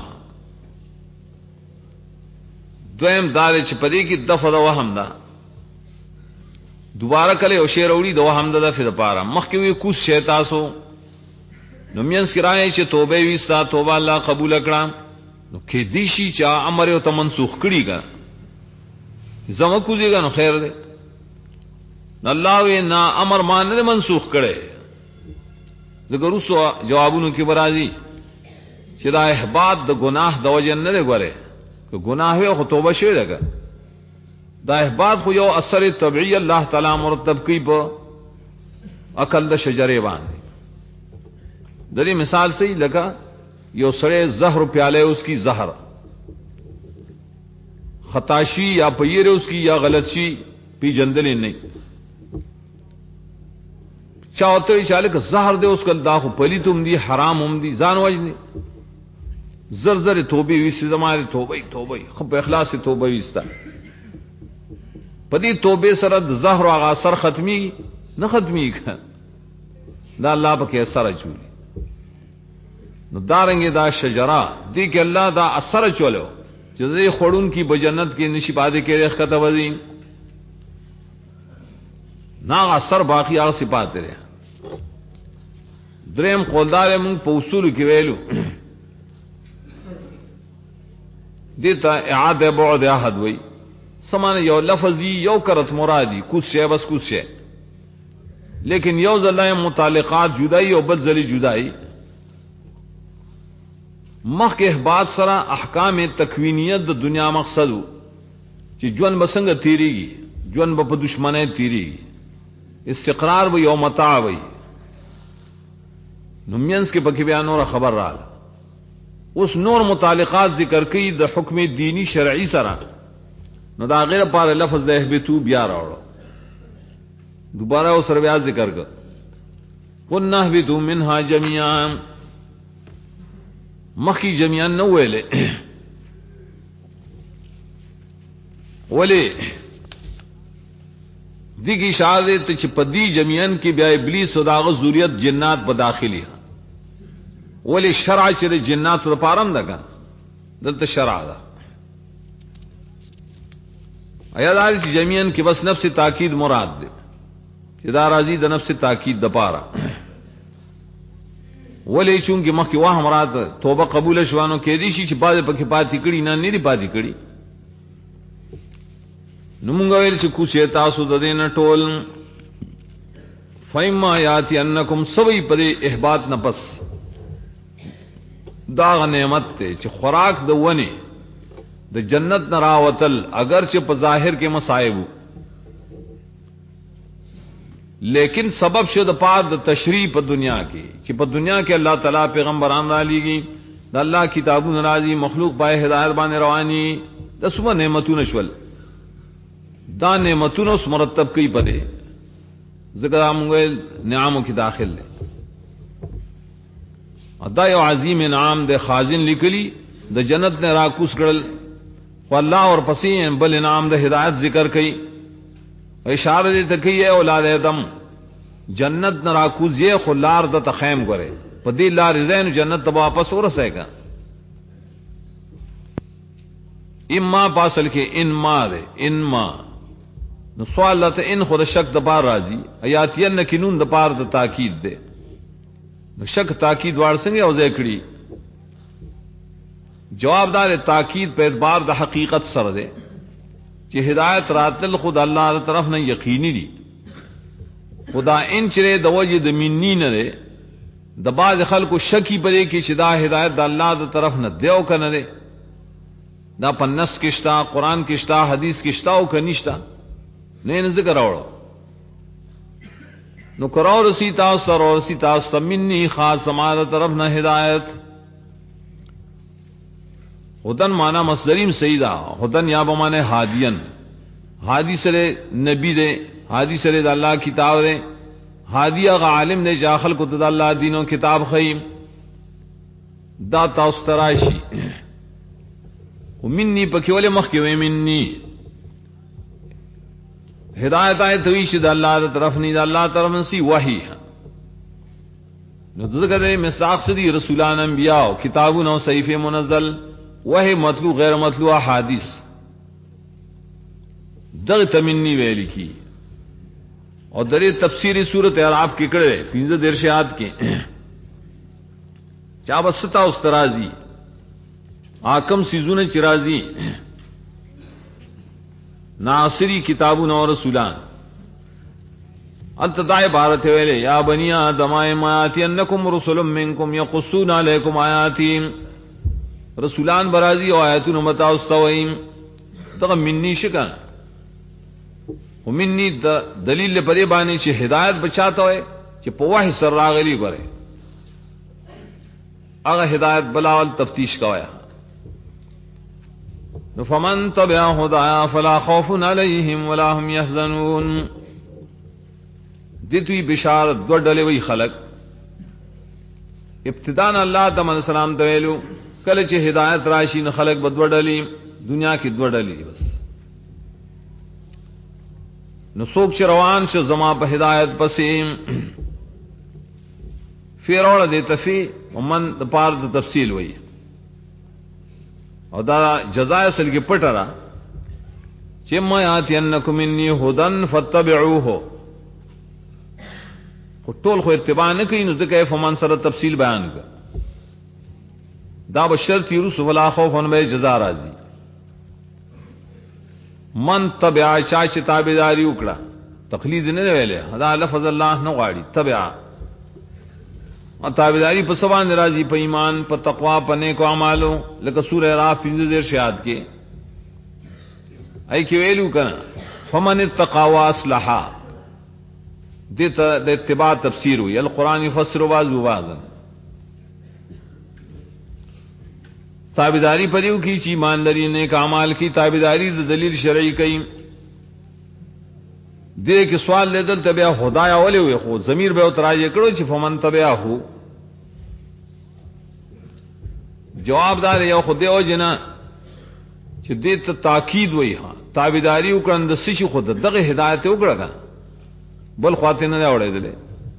دویم دال چې پری کی دفع د وهم دا دوبارہ کله او شعر اوړي د وهم د فد پاره مخ کې وی کوس شیتاسو نو مینس کرای چې توبه وستا توبه الله قبول کړه نو کې دیشي چې امر او ته منسوخ کړي کا زما کوزیګا نو خیر دی الله وی نا امر مان نه منسوخ کړي ذکر وسو جوابونو کې برازي چې دا احباط د گناہ د وجه نه دی غره که گناہ وي خو توبه شوی ده دا احباط خو یو اثر طبيعي الله تعالی مرتب کوي په عقل د شجره باندې دغه مثال صحیح لگا یو سړی زهر پیاله اس کی زهر خطاشی یا پیر اس کی یا غلط شی پی جندل نہیں چاہتے چالے کہ زہر دے اس کا داخو پلی تم دی حرام ہم دی زان وج نہیں زر زر توبی ویسی زمارے توبی توبی خب اخلاص توبی ویستا پدی توبے سرد زہر و آغا سر ختمی نہ ختمی کا دا اللہ پا کے سر چولی نو دارنګ دا شجرا دی کې الله دا اثر چولو چې دې خورون کی بجنت کې نشي پاده کې رخ کته وځي نا اثر باقی هغه صفات لري. دریم قولدار مونږ په اصول کې ویلو دیتا اعاده بعد احد وی سمانه یو لفظی یو کرت مرادی کچھ شے بس کچھ شے لیکن یو ځلای متعلقات جدائی او بد ځلی جدائی مخ کې احباط سره احکام تکوینیت د دنیا مقصد چې ژوند بسنګ تیریږي ژوند په دشمنه تیریږي استقرار و یو متاع وی نمینس کې پکې بیا نور خبر رااله اس نور متعلقات ذکر کی د حکم دینی شرعی سره نو دا غیر پاره لفظ د اهبتو بیا راوړو دوباره اوس بیا ذکر کړ قلنا اهبتوا منها جميعا مخی جميعا نو ویلې ولی دیگی اشاره ته چې پدی جميعا کې بیا ابلیس او داغه ذریت جنات په داخلي ولی شرع چې جنات لپاره هم ده دلته شرع ده ایادار چې جميعا کې بس نفس تاکید مراد ده چې دا راضی د نفس تاکید د پاره ولی چونګه مخکې واه مراد توبه قبول شوانو کې دي چې بعد پکې پاتې کړي نه لري پاتې کړي نو مونږ ویل چې کوڅه تاسو د دین ټول فایما یاتی انکم سوی پر احباط نفس دا نعمت ته چې خوراک د ونه د جنت نراوتل اگر چې په ظاهر کې مصائب لیکن سبب شو د پاد د تشریع په دنیا کې چې په دنیا کې الله تعالی پیغمبران را لېږي د الله کتابونه راځي مخلوق پای هدایت باندې رواني د سمه نعمتونه شول دا نعمتونو مرتب کوي پدې ذکر امغه نعامو کې داخل دي ادا یو عظیم انعام د خازن لیکلی د جنت نه راکوس کړل والله اور پسې بل انعام د هدایت ذکر کوي اشاره دې ته کوي اولاد ادم جنت نه راکوس یې خلار د تخیم غره په دې لار زین جنت ته واپس ورسېګا اما پاسل کې ان ما ده ان ما نو سوال ته ان خود شک د بار راځي آیاتین کینون د پار د تاکید ده نو شک تاکید وار څنګه او ځای کړی جوابدار تاکید په اعتبار د حقیقت سره ده چې هدایت راتل خود الله تعالی طرف نه یقیني دي خدا ان چره د وجه د منی نه ده د باز خلکو شکی پرې کې چې دا هدایت د الله تعالی طرف نه دیو کنه ده دا پنس کشتا قران کشتا حدیث کشتا او کنيشتا نه ذکر اورو نو کراو رسی تاسو اور رسی تاسو منی خاص سماده طرف نه هدایت هدن معنی مصدریم سیدا هدن یا بمانه هادین هادی سره نبی دے هادی سره د الله کتاب دے هادی هغه عالم نے جاخل کو د الله دینو کتاب خیم دا تاسو تراشی ومنی پکول مخ کې وې منی ہدایت آئے تویش دا اللہ دا طرف نہیں دا اللہ طرف نسی وحی نو ذکر دے مصداق صدی رسولان انبیاء کتابون و صحیف منزل وحی مطلوع غیر مطلوع حادث دغ تمنی ویلی کی اور در تفسیر صورت اعراف کی کڑے 15 درشیات کے چا بستا استرازی آکم سیزون چرازی ناصری کتابون اور رسولان انت دا عبارت ویلے یا بنی آدم آیاتی انکم رسول منکم یقصون علیکم آیاتی رسولان برازی و آیاتون متا استوئیم تغا منی شکن و منی دلیل پدے بانی چی ہدایت بچاتا ہوئے چی پواہی سر راغلی کرے اگا ہدایت بلاول تفتیش کا ہویا فمن تبع هدايا فلا خوف عليهم ولا هم يحزنون دتوی بشارت دوڑلے وی خلق ابتداء اللہ تعالی السلام تویلو کله چې ہدایت راشي نو خلق بدوڑلی دنیا کې دوڑلی بس نو څوک چې روان شه زما په ہدایت پسې فیروړه دې تفی ومن د پار د تفصیل وای او دا جزاء اصل کې پټرا چې ما یاتینکم منی هدن فتبعوه ټول خو اتباع نه کوي نو ځکه فمن سره تفصیل بیان کړ دا بشرط یرس ولا خوف به جزاء راځي من تبع شاش تابعداري وکړه تقلید نه ویلې دا لفظ الله نه غواړي تبع او تابعداري په سبان راځي په ایمان په تقوا په نیکو اعمالو لکه سورہ اعراف 15 شهادت کې ای کې ویلو کنه فمن اتقوا واصلح دته د اتباع تفسیر وی القران يفسر بعضا تابعداری پریو کی چی ایمان لري نیک اعمال کی تابعداری د دلیل شرعی کوي دې کې سوال لیدل تبع خدایا ولې وي خو ضمیر به اتراجه کړو چې فمن تبعه جواب دار یو خدای او جنا چې دې ته تاکید وي ها تابعداری وکړند سشي خود دغه هدایت وکړه بل خواته نه اورېدل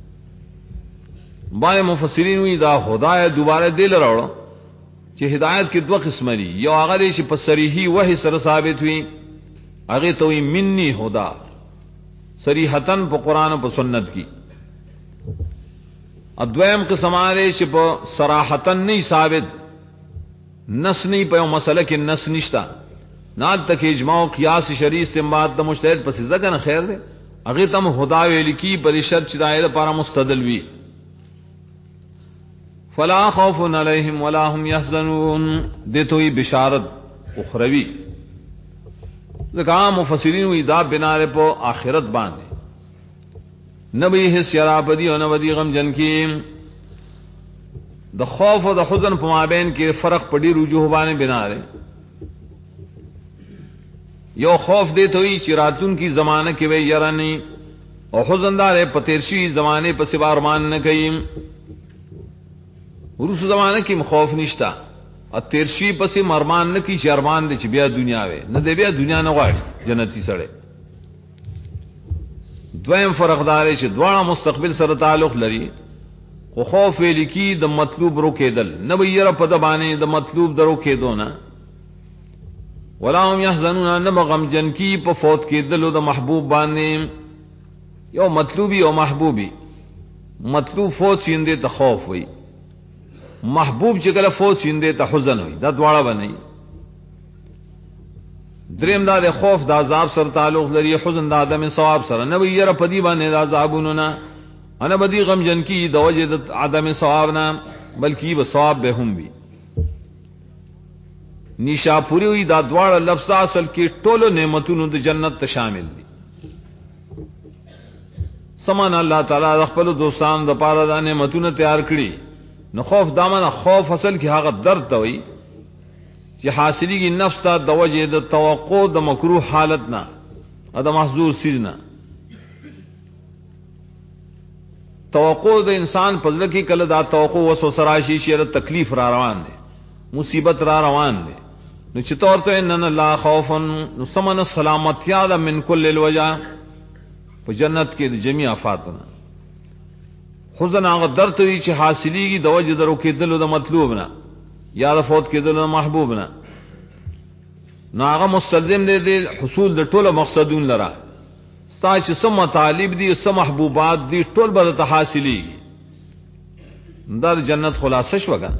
باندې مفسرین وی دا خدای دوباره دل راوړو چې هدایت کې دوه قسم دي یو هغه چې په صریحي وحی سره ثابت وي هغه ته وی منی هدا صریحتن په قران او په سنت کې ادویم قسم هغه چې په صراحتن نه ثابت نص نه په مسله کې نص نشتا نه تک اجماع او قیاس شرعي استنباط د مجتهد پس ځکه خیر دی هغه تم خدا ویل کی پرشد چې دایره لپاره مستدل وی فلا خوف علیہم ولا هم يحزنون دتوی بشارت اخروی ځکه مفسرین وی دا بنا په آخرت باندې نبی هیڅ شرابدی او نبی غم جن کی د خوف او د حزن په مابین کې فرق پډی رجوع باندې بنا لري یو خوف دې ته وی چې راتون کی زمانہ کې وی يرانی او حزن دار پتیرشی زمانے په سبا ارمان نه کوي ورس زمانہ کې خوف نشتا ا تیرشی پس مرمان نه کی شرمان دې چې بیا دنیا وي نه دې بیا دنیا نه غواړي جنتی سره دویم فرق دار چې دواړه مستقبل سره تعلق لري خو خوف لیکي د مطلوب روکېدل نه ویره په د باندې د مطلوب درو کېدو نه ولا هم يحزنون نه غم جن کی په فوت کېدل د محبوب باندې یو مطلوبی او محبوبی مطلوب فوت شینده ته خوف وي محبوب چې کله فوت شینده ته حزن وي دا دواړه باندې دریم دا د خوف د عذاب سره تعلق لري حزن د عدم ثواب سره نه ویره په دی باندې د عذابونو نه انا بدی غم جن کی د وجه د عدم ثواب نه بلکې به ثواب به هم وي نشا پوری ہوئی دا دواړه لفظ اصل کې ټولو نعمتونو د جنت ته شامل دي سمان الله تعالی خپل دوستان د پاره د نعمتونو تیار کړی نو خوف دامن خوف اصل کې هغه درد ته وي چې حاصلېږي نفس ته د وجه د توقع د مکروه حالت نه او د محظور سیز نه توقع د انسان په ځل کې کله دا توقع وسوسه راشي چې تکلیف را روان دي مصیبت را روان دي نو چې تور ته ان الله خوف نو سمن سلامتیا د من کل الوجا په جنت کې د جميع افاتنا حزن هغه درته وی چې حاصلېږي د وجه درو کې دلو د مطلوب نه یا د فوت کې دلو د محبوب نه نو هغه مستلزم دی د حصول د ټولو مقصدون لره ستا چې سم مطالب دي سم محبوبات دي ټول به ته حاصلېږي دا د جنت خلاصه شو کنه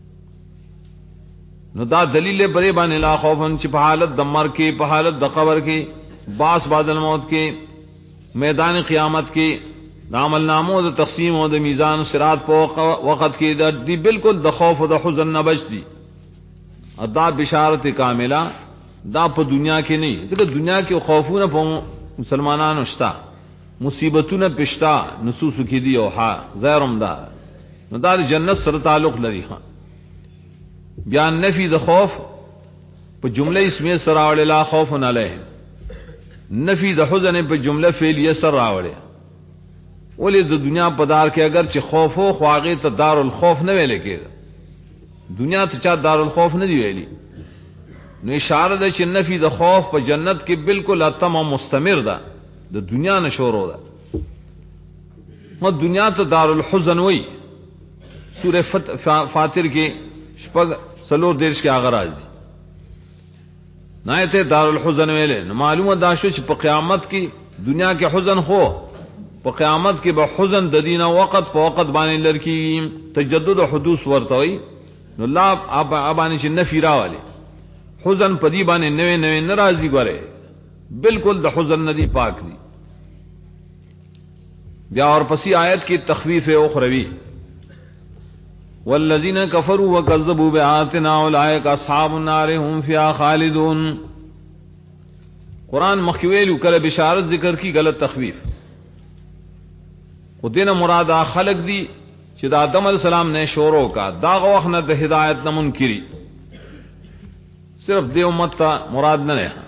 نو دا دلیل بری باندې لا خوفن چې په حالت د مرګ کې په حالت د قبر کې باس بعد الموت کې میدان قیامت کې د عمل نامو د تقسیم او د میزان صراط په وخت کې د دی بالکل د خوف او د حزن نه بچ دي ادا بشارت کامله دا په دنیا کې نه ځکه دنیا کې خوفونه په مسلمانانو شتا مصیبتونه پښتا نصوص کې دي او ها زیرم دا نو دا جنت سره تعلق لري ها بیان نفی د خوف په جمله اسمیه سره راوړل لا خوف علیه نفی د حزن په جمله فعلیه سره راوړل ولې د دنیا په دار کې اگر چې خوف او خواغه ته دار الخوف نه ویل کېده دنیا ته چا دار الخوف نه دی ویلي نو اشاره ده چې نفی د خوف په جنت کې بالکل اتم مستمر ده د دنیا نشورو ده مو دنیا ته دار الحزن وای سورہ فاطر کې شپږ سلور دیرش کې هغه راځي نایته دارالحزن ویلې معلومه دا شو چې په قیامت کې دنیا کې حزن خو په قیامت کې به حزن د دینه وخت په وخت باندې لړکی تجدد او حدوث ورته وي نو الله ابانه چې نفی راواله حزن پدی باندې نوې نوې ناراضي غره بالکل د حزن ندی پاک دی بیا اور پسی آیت کی تخفیف اخروی والذین کفروا وکذبوا بآیاتنا اولئک اصحاب النار هم فیها خالدون قرآن مخویل کله بشارت ذکر کی غلط تخفیف خو دینه مراد خلق دی چې د آدم علیہ السلام نے شورو کا داغ وخت نه د ہدایت نه منکری صرف دی امت تا مراد نه نه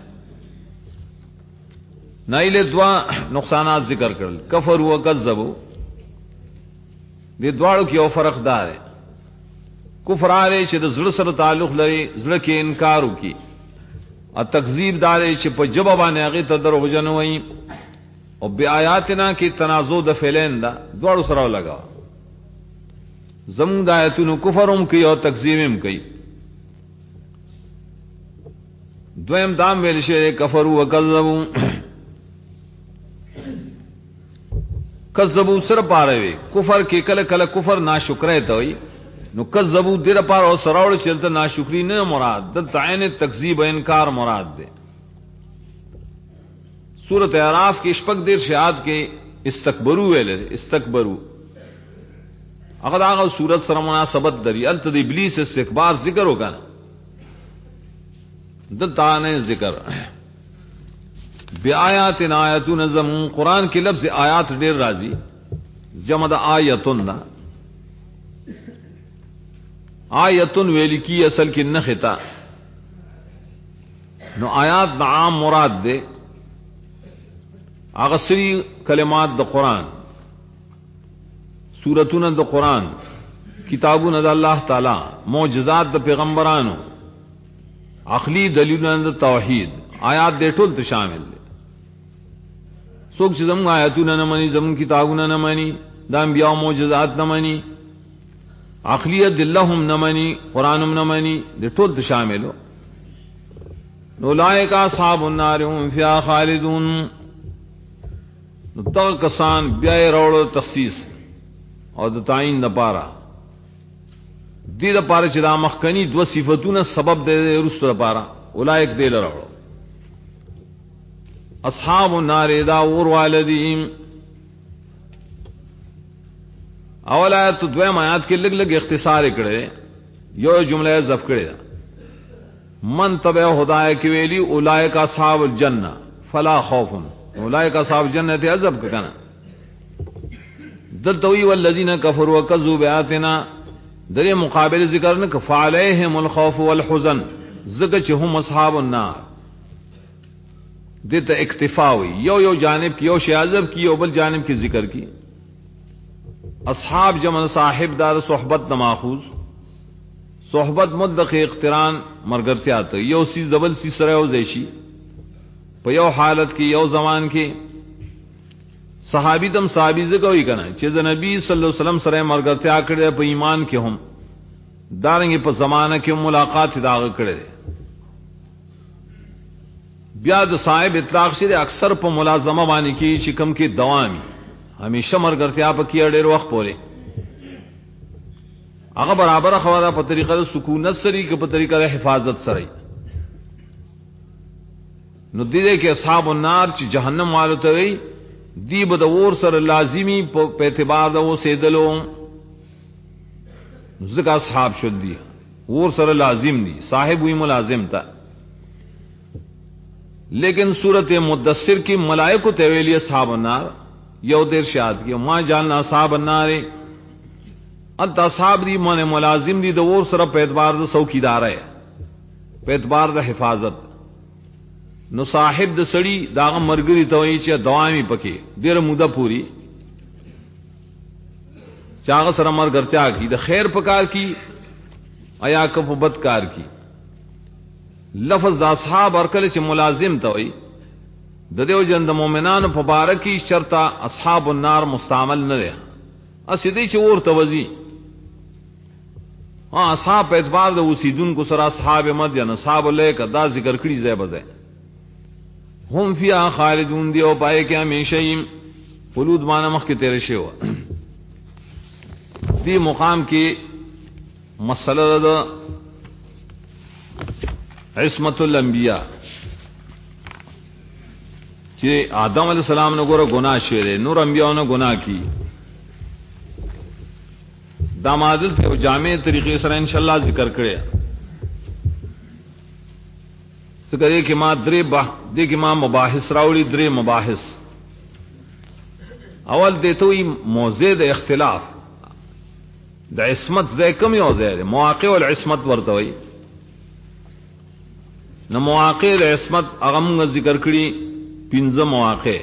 نایل دوا نقصانات ذکر کړل کفر او کذبوا دې دواړو کې یو فرق دار دی کفر علی چې د زړه سره تعلق لري زړه کې انکار وکي او تکذیب دار چې په جواب باندې هغه ته دروغجن وایي او بیااتنا کی تنازع د فعلین دا دواړو سره لگا زمون د آیاتونو کفرم کوي او تکذیبم کوي دویم دام ویل شي کفروا وکذبوا کذبوا سره پاره کفر کې کله کله کفر ناشکرۍ ته وي نو کذبوا دیر پاره او سراوړ چلته ناشکری نه مراد د تعین تکذیب او انکار مراد ده سورۃ اعراف کی شپږ دیر شهادت کې استکبروا ویل استکبروا هغه سورۃ سره مناسبت لري الته د ابلیس استکبار ذکر وکړه د تانه ذکر بیاات آیاتون زمون قرآن کے لفظ آیات ډیر راضی جمع د آیتن آیتن ویل کی اصل کې نختا نو آیات د عام مراد ده هغه سری کلمات د قرآن سورتون د قرآن کتابون د الله تعالی معجزات د پیغمبرانو عقلی دلیلونه د توحید آیات دې ټول ته شامل دي څوک چې زموږ آیاتونه نه مانی زموږ کتابونه نه مانی د انبیاء معجزات نه مانی عقلیه دلهم نه مانی قرانم نه مانی دې ټول ته شامل نو اولئک اصحاب النار هم فیها خالدون نو تا کسان بیا وروړو تخصیص او د تعین نه پاره دې د پاره چې د مخکنی دو صفاتونه سبب د رسول لپاره اولئک دې لراوړو اصحاب النار دا اور والدین اولایت دویم آیات کې لګ لګ اختصار کړي یو جمله ضبط کړي من تبع هدايه کې ویلي اولئک اصحاب الجنه فلا خوف اولئک اصحاب الجنه ته عذاب کنه دلتوی والذین کفروا وکذبوا بآیاتنا درې مقابل ذکر نه فعليهم الخوف والحزن زګه چې هم اصحاب النار دته اکتفاوی یو جانب کی یو شیازب کی یو بل جانب کی ذکر کی اصحاب جمع صاحب دار صحبت نماخوذ صحبت مطلق اقتران مرګرتیا ته یو سی دبل سی سره او زیشی په یو حالت کې یو زمان کې صحابی دم صحابی زګوي کنه چې د نبی صلی الله علیه وسلم سره مرګرتیا کړي په ایمان کې هم دارنګ په زمانہ کې ملاقات داغ کړي بیا د صاحب اطلاق شری اکثر په ملازمه باندې کې چې کم کې دوامي همیشه مرګرتیا په کې ډېر وخت پورې هغه برابر خبره په طریقه د سکونت سره کې په طریقه د حفاظت سره نو دې کې اصحاب النار چې جهنم والو ته وي دی به د ور سره لازمی په اعتبار د وسیدلو ځکه اصحاب شول دي ور سره لازم دي صاحب وی ملازم تا لیکن صورت مدثر کی ملائکہ ته ویلی اصحاب النار یو دیر شاد کی ما جاننا اصحاب النار انت اصحاب دی من ملازم دی د ور سره په اعتبار د څوکیدار ہے په اعتبار د حفاظت نو صاحب د سړی داغه مرګري ته وایي چې دوامي پکې ډیر موده پوری چاغه سره مرګرتیا کی د خیر پکار کی ایا کف بدکار کی لفظ د اصحاب ورکل چې ملازم ته وایي د دیو جن د مؤمنانو په باره کې شرط اصحاب النار مستعمل نه ده اسې دې چې ورته وځي ها اصحاب په اعتبار د اوسیدونکو سره اصحاب مدین اصحاب لیک دا ذکر کړي ځای بځای هم فيها خالدون دی او پای کې همیشه خلود معنی مخ کې تیر شي و دې مقام کې مسله د عصمت الانبیاء چې آدم علیہ السلام نے ګوره گناہ شوی نور انبیاء نے گناہ کی دا معادل ته جامع طریقې سره ان شاء الله ذکر کړی څه کوي چې ما دې کې ما مباحث راوړي درې مباحث اول دته وي موضوع د اختلاف د عصمت ځای کوم یو ځای مواقع العصمت ورته وي نو مواقع العصمت هغه موږ ذکر کړی 15 مواقع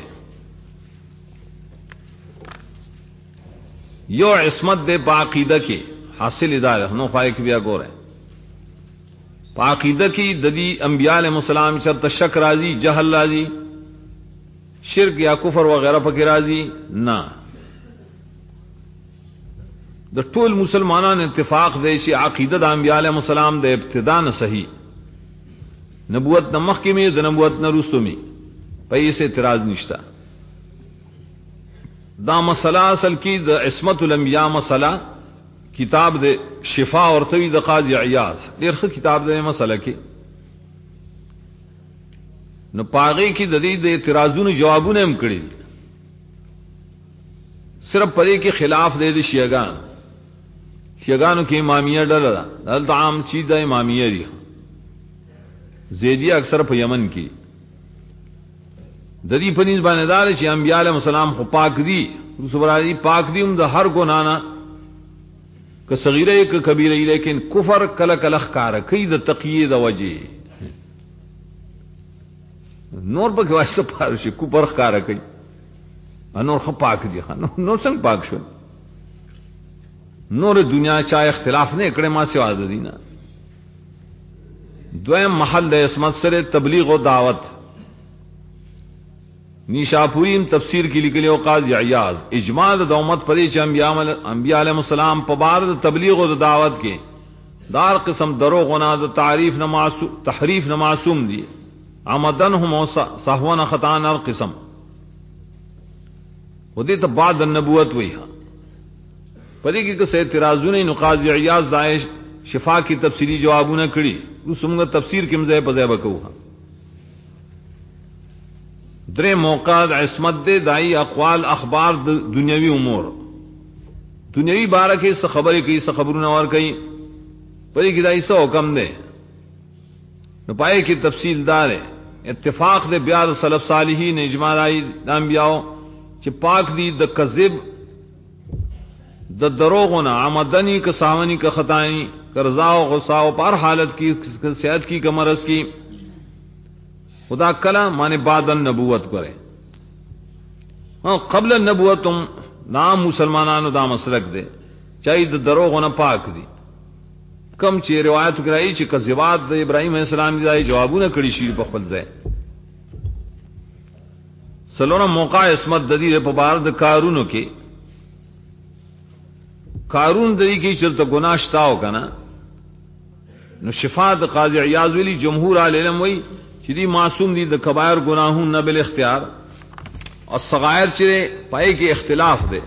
یو عصمت دے پاقیدہ کی حاصل ادارہ نو پائے کی بیا گور ہے پاقیدہ کی ددی انبیاء علیہ السلام شرط شک راضی جہل راضی شرک یا کفر وغیرہ پکې راضی نہ د ټول مسلمانان اتفاق دی چې عقیده د انبیاء علیہ السلام د ابتدا نه صحیح نبوت نه مخکې می د نبوت نه وروسته می په یې اعتراض نشتا دا مسئلہ اصل کی د عصمت الانبیاء مسئلہ کتاب د شفا ورتوی د قاضی عیاض ډیر ښه کتاب د مسئلہ کې نو پاغي کې د دې د اعتراضونو جوابونه هم کړی صرف پدې کې خلاف د شیعاګانو کې امامیه ډله ده دلته عام چیز د امامیه دی زیدیه اکثر په یمن کې د دې په نسبت باندې دار چې انبیاء علیهم السلام خو پاک دي رسول پاک دي هم د هر ګناه نه که صغیره که کبیره لیکن کفر کله کله ښکار کوي د تقیه د وجه نور په واسه پاره شي کفر ښکار کوي انور خو پاک دي نور څنګه پاک شو نور دنیا چا اختلاف نه کړي ما سوا د دینه دویم محل د عصمت سره تبلیغ او دعوت نیشاپوریم تفسیر کی لکلی او قاضی عیاض اجماع د امت پرې چې انبیاء علیهم السلام په بار د تبلیغ او د دعوت کې دار قسم دروغ نه د تعریف نه معصوم تحریف نه معصوم دي عمدن هم صحوان خطا نه قسم ودې ته بعد النبوت وی پدې کې څه اعتراضونه نو قاضی عیاض دایش شفا کی تفصیلی جوابونه کړي وسمغه تفسیر کې مزه په ځای وکوه درې موقع د عصمت دے دای اقوال اخبار دنیوی امور دنیوی بارے کې څه خبرې کوي څه خبرونه ور کوي پرې کې دای څه حکم دی نو پای کې تفصیل دار اتفاق دے بیا د سلف صالحین اجماع راي د انبیاء چې پاک دي د کذب د دروغونه عمدنی که ساونی که خطائی قرضا او غصا او پر حالت کی صحت کی کمرز کی خدا کلا مانے بعد النبوت کرے قبل النبوت نام مسلمانانو دا مسلک دے چاہی د دروغ نه پاک دی کم چې روایت کرائی چې کذبات د ابراهیم علیہ السلام دی جوابونه کړي شي په خپل ځای سلونه موقع عصمت د دې په بار د کارونو کې قارون د دې کې چرته ګناه شتاو کنه نو شفاعت قاضی عیاض ویلی جمهور علم وی چې دی معصوم دي د کبایر گناهون نه بل اختیار او صغائر چې پای کې اختلاف ده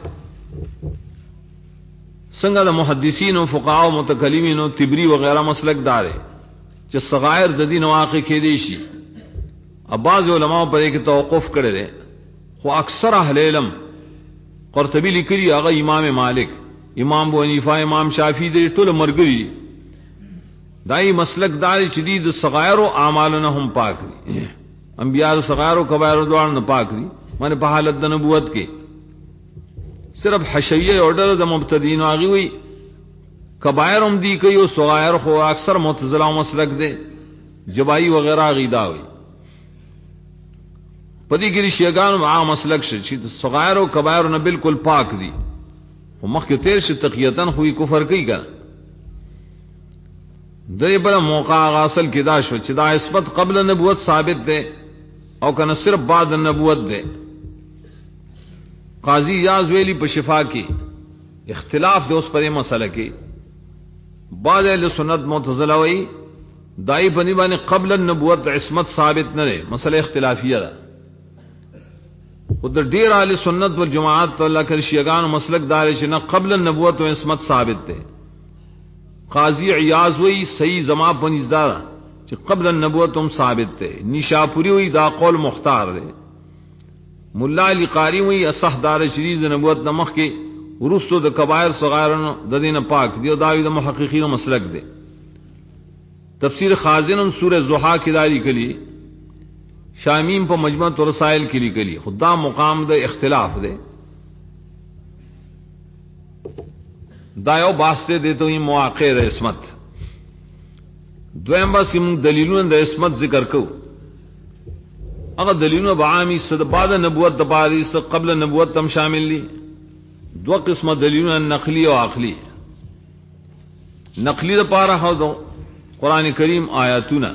څنګه د محدثین او فقها او متکلمین او تبری وغیرہ مسلک دار چې صغائر د دین واقع کې دي شي بعض علماء پر کې توقف کړي دي خو اکثر اهل علم قرطبی لیکلی هغه امام مالک امام ابو حنیفه امام شافعی دې ټول مرګري دای مسلک دار چې دي د صغائر او اعمالونه هم پاک دي انبیاء صغائر او کبائر دوه نه پاک دي معنی په حالت د نبوت کې صرف حشیه اورډر د مبتدین واغي وي کبائر هم دي کوي او صغائر خو اکثر معتزله مسلک دي جبائی وغیرہ غیدا وي پدې کې شیعاګان عام مسلک شي چې صغائر او کبائر نه بالکل پاک دي او مخکې تیر شي تقیتن خو کفر کوي کنه دې بل موقع غاصل کې دا شو چې دا عصمت قبل نبوت ثابت ده او کنه صرف بعد النبوت ده قاضی یاز ویلی په شفا کې اختلاف ده اوس په مسله کې بعض اہل سنت معتزلہ وئی دائی بنی بانے قبل النبوت عصمت ثابت نہ رہے، مسئلہ اختلافیہ دا ادھر ډیر اہل سنت والجماعت اللہ کر شیعگان مسلک دار شنا قبل النبوت و عصمت ثابت تے. قاضی عیاض وئی صحیح زما پنځدار چې قبل النبوت هم ثابت تے. نیشاپوری وئی دا قول مختار دے. مولا علی قاری وئی اصح دار شریف نبوت نمخ کے ورستو د کبائر صغائر د دین پاک دیو داوی د محققین مسلک دے. تفسیر خازن سورہ ضحا کی داری کلی شامیم پر مجموعۃ رسائل کی لکلی خدا مقام دے اختلاف دے دایو واسطے دے تو یہ مواقع دے عصمت دویم بس کی دلیلوں دے عصمت ذکر کو اگر دلیلوں بعامی صد بعد نبوت دباری سے قبل نبوت تم شامل لی دو قسم دلیلوں نقلی و عقلی. نقلی دا پارا ہو دو قرآن کریم آیاتنا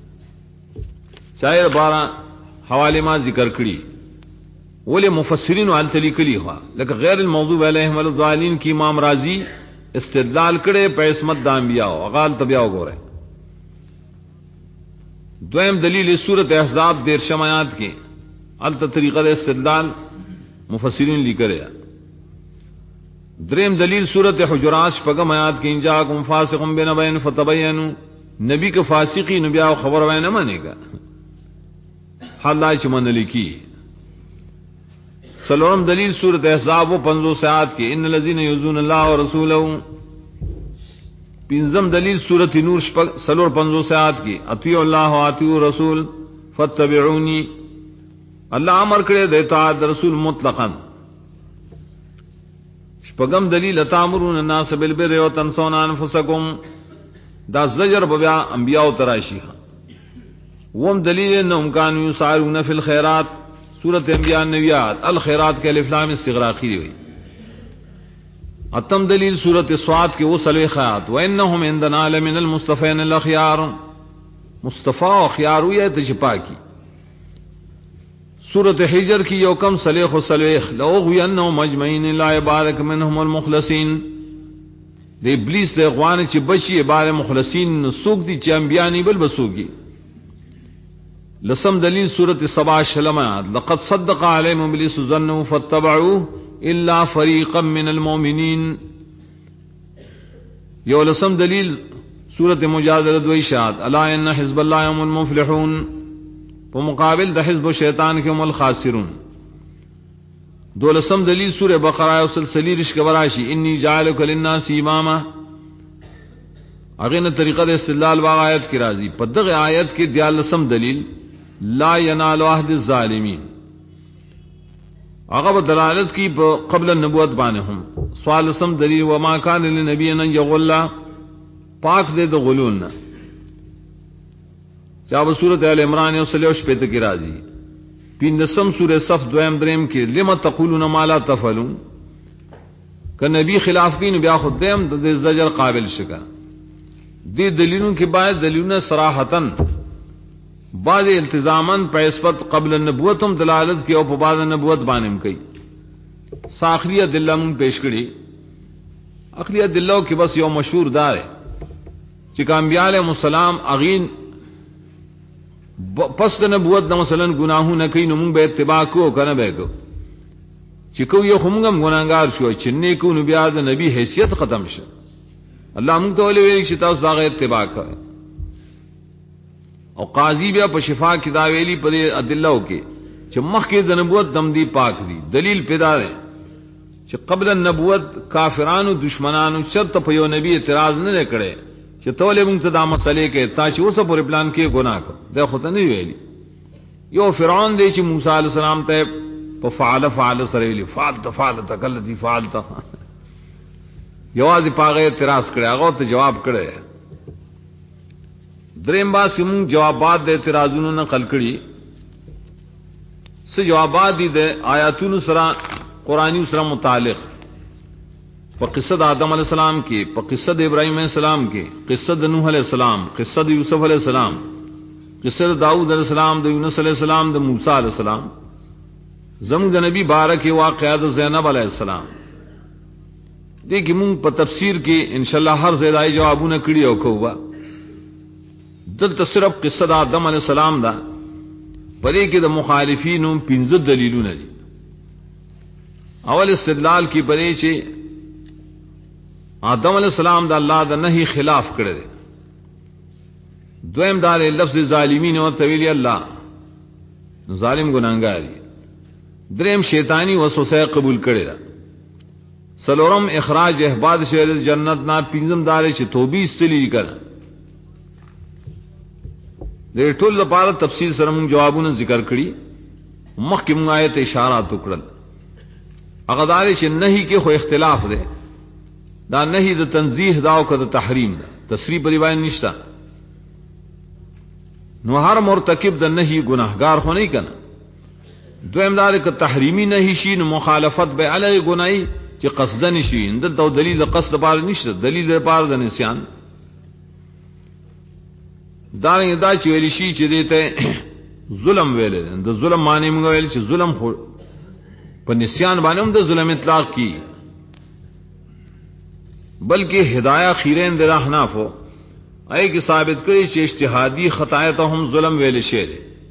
چاہے بارہ حوالے ما ذکر کری ولی مفسرین والتلی کلی ہوا لیکن غیر الموضوع علیہم الضالین کی امام راضی استدلال کرے پہ عصمت دا انبیاء اغال طبیعہ گو رہے. دویم دلیل سورت احزاب دیر شمایات کے الت طریقہ استدلال مفسرین لی کرے. دریم دلیل سورت حجرات شپگم آیات کے انجاکم فاسقم بنبین فتبینوا نبی کے فاسقی نبیاء خبر وائے نہ مانے گا حالائے چمن لکی. سلورم دلیل سورت احزاب و 50 آیات کے ان الذین یؤذون اللہ ورسولہ. پنجم دلیل سورت نور سلور 50 آیات کی اطیعوا اللہ و اطیعوا الرسول فاتبعونی. اللہ امر کرے دے اطاعت رسول مطلقاً. شپگم دلیل اتامرون الناس بالبر وتنسون انفسکم دا زجر بیا انبیاء تراشی. وم دلیل انہم کانوا یسارعون فی الخیرات سورۃ انبیاء النبیات الخیرات کے الف لام استغراقی ہوئی. اتم دلیل سورۃ صاد کے وہ سلوی خیات وانہم عندنا لمن المصطفین الاخیار مصطفی و خیار ہوئی تجپا کی. سورۃ حجر کی یوکم سلیخ و سلویخ لأغوینہم اجمعین لا عبادک منہم المخلصین. دے ابلیس دے اغوان چی بچی عباد مخلصین سوک دی چی انبیاء نی بل بسوکی. لسم دلیل سورۃ سبع شلمات لقد صدق علیہم ابلیس ظنه فاتبعوه الا فریقا من المؤمنین. یو لسم دلیل سورۃ مجادلہ دویشات الا ان حزب اللہ هم المفلحون په مقابل د حزب شیطان کے هم الخاسرون. دولسم دلیل سورہ بقرہ و سلسلی رشک براشی انی جعلک للناس اماما. اغین طریقہ استدلال باغ آیت کی راضی پدغ آیت کے دیالسم دلیل لا ینال عہد الظالمین اغب دلالت کی قبل النبوت بانے ہم. سوالسم دلیل وما کان لنبی ان یغلا پاک دے دو غلون چاہ صورت آل عمران و سلیوش پیت کی راضی. پیندسم سورہ صف دویم دریم کے لما تقولون ما لا تفعلون کہ نبی خلاف کی نبی خود دیم دے زجر قابل شکا. دی دلیلوں کے بعد دلیلوں صراحتاً بعض التزاماً پیسپت قبل النبوتم دلالت کی او بعض النبوت بانم کی. ساخریہ دلہ من پیش کری اخریہ دلہ کی بس یو مشہور دار ہے چکا انبیاء علیہ السلام اغین پس نبوت نہ مثلا گناہوں نہ کئی نمون بے اتباع کو کنہ بے کو چکو یہ خمگم گناہگار شو چننے کو نبیاد نبی حیثیت ختم شو. اللہ من تو ویلی شتا اس داغ اتباع کا اور قاضی بیا پر شفا کی داویلی پر ادلہ کے چمخ کے نبوت دم دی پاک دی دلیل پیدا ہے چ قبل النبوت کافران و دشمنان شرط پیو نبی اعتراض نہ کرے کہ تولے منتدا مسئلے کے تاچ وہ سب پلان کے گناہ کو دیکھو تو نہیں ویلی یو فرعون دے چ موسی علیہ السلام تے فعل سریلی فعلت کلتی فعلت یواز پاگے اعتراض کرے اگو تو جواب کرے. دریم با سمون جوابات دے اعتراضوں نقل کڑی سے جوابات دی دے آیاتون سرا قرآنی سرا متعلق قصد آدم علیہ السلام کے قصد ابراہیم علیہ السلام کے قصد نوح علیہ السلام قصد یوسف علیہ السلام قصد داؤد علیہ السلام دا یونس علیہ السلام دا موسیٰ علیہ السلام زمون دا نبی بارک واقعات زینب علیہ السلام देखिए मूंग पर तफसीर की इंशाल्लाह हर ज़राए जवाबून कड़ी हो हुआ दल सिर्फ किस्सा दा आदम अलैहिस्सलाम दा परे के द मुखालिफीन पिंजु दलीलून दी अवल इस्तिदलाल की परे चे आदम अलैहिस्सलाम दा अल्लाह दा नहीं खिलाफ करे द्वैम दार लफ्ज जालिमीन और तवील अल्लाह जालिम गुनाहगार द्रेम शैतानी वसवसा कबूल करे सलोरम इखराज अहबाद शहर जन्नत ना पिंजम दारे चे तोबी इस्तली कर दे टोल लपार तफसील सरम जवाबून जिक्र करी मखकिम आयत इशारा टुकड़ल अगदारे चे नहीं के खो इख्तिलाफ दे दा नहीं द तंजीह दाव का द तहरीम दा तसरी परिवार निश्ता नो हर मुर्तकिब द नहीं गुनाहगार हो नहीं कना द्वेमदार का तहरीमी नहीं शी न मुखालफत बे अलग गुनाही कि कसदन शी इंदल तो दलील कसद पार निश्त दलील पार द निस्यान दारें दा चेली शी चे देते जुल्म वेले द जुल्म माने मंगा वेले चे जुल्म हो पर निस्यान बाने हम द जुल्म इतलाक की बल्कि हिदाया खीरें दे रहनाफ हो ऐ कि साबित करी चे इज्तिहादी खताए तो हम जुल्म वेले शेर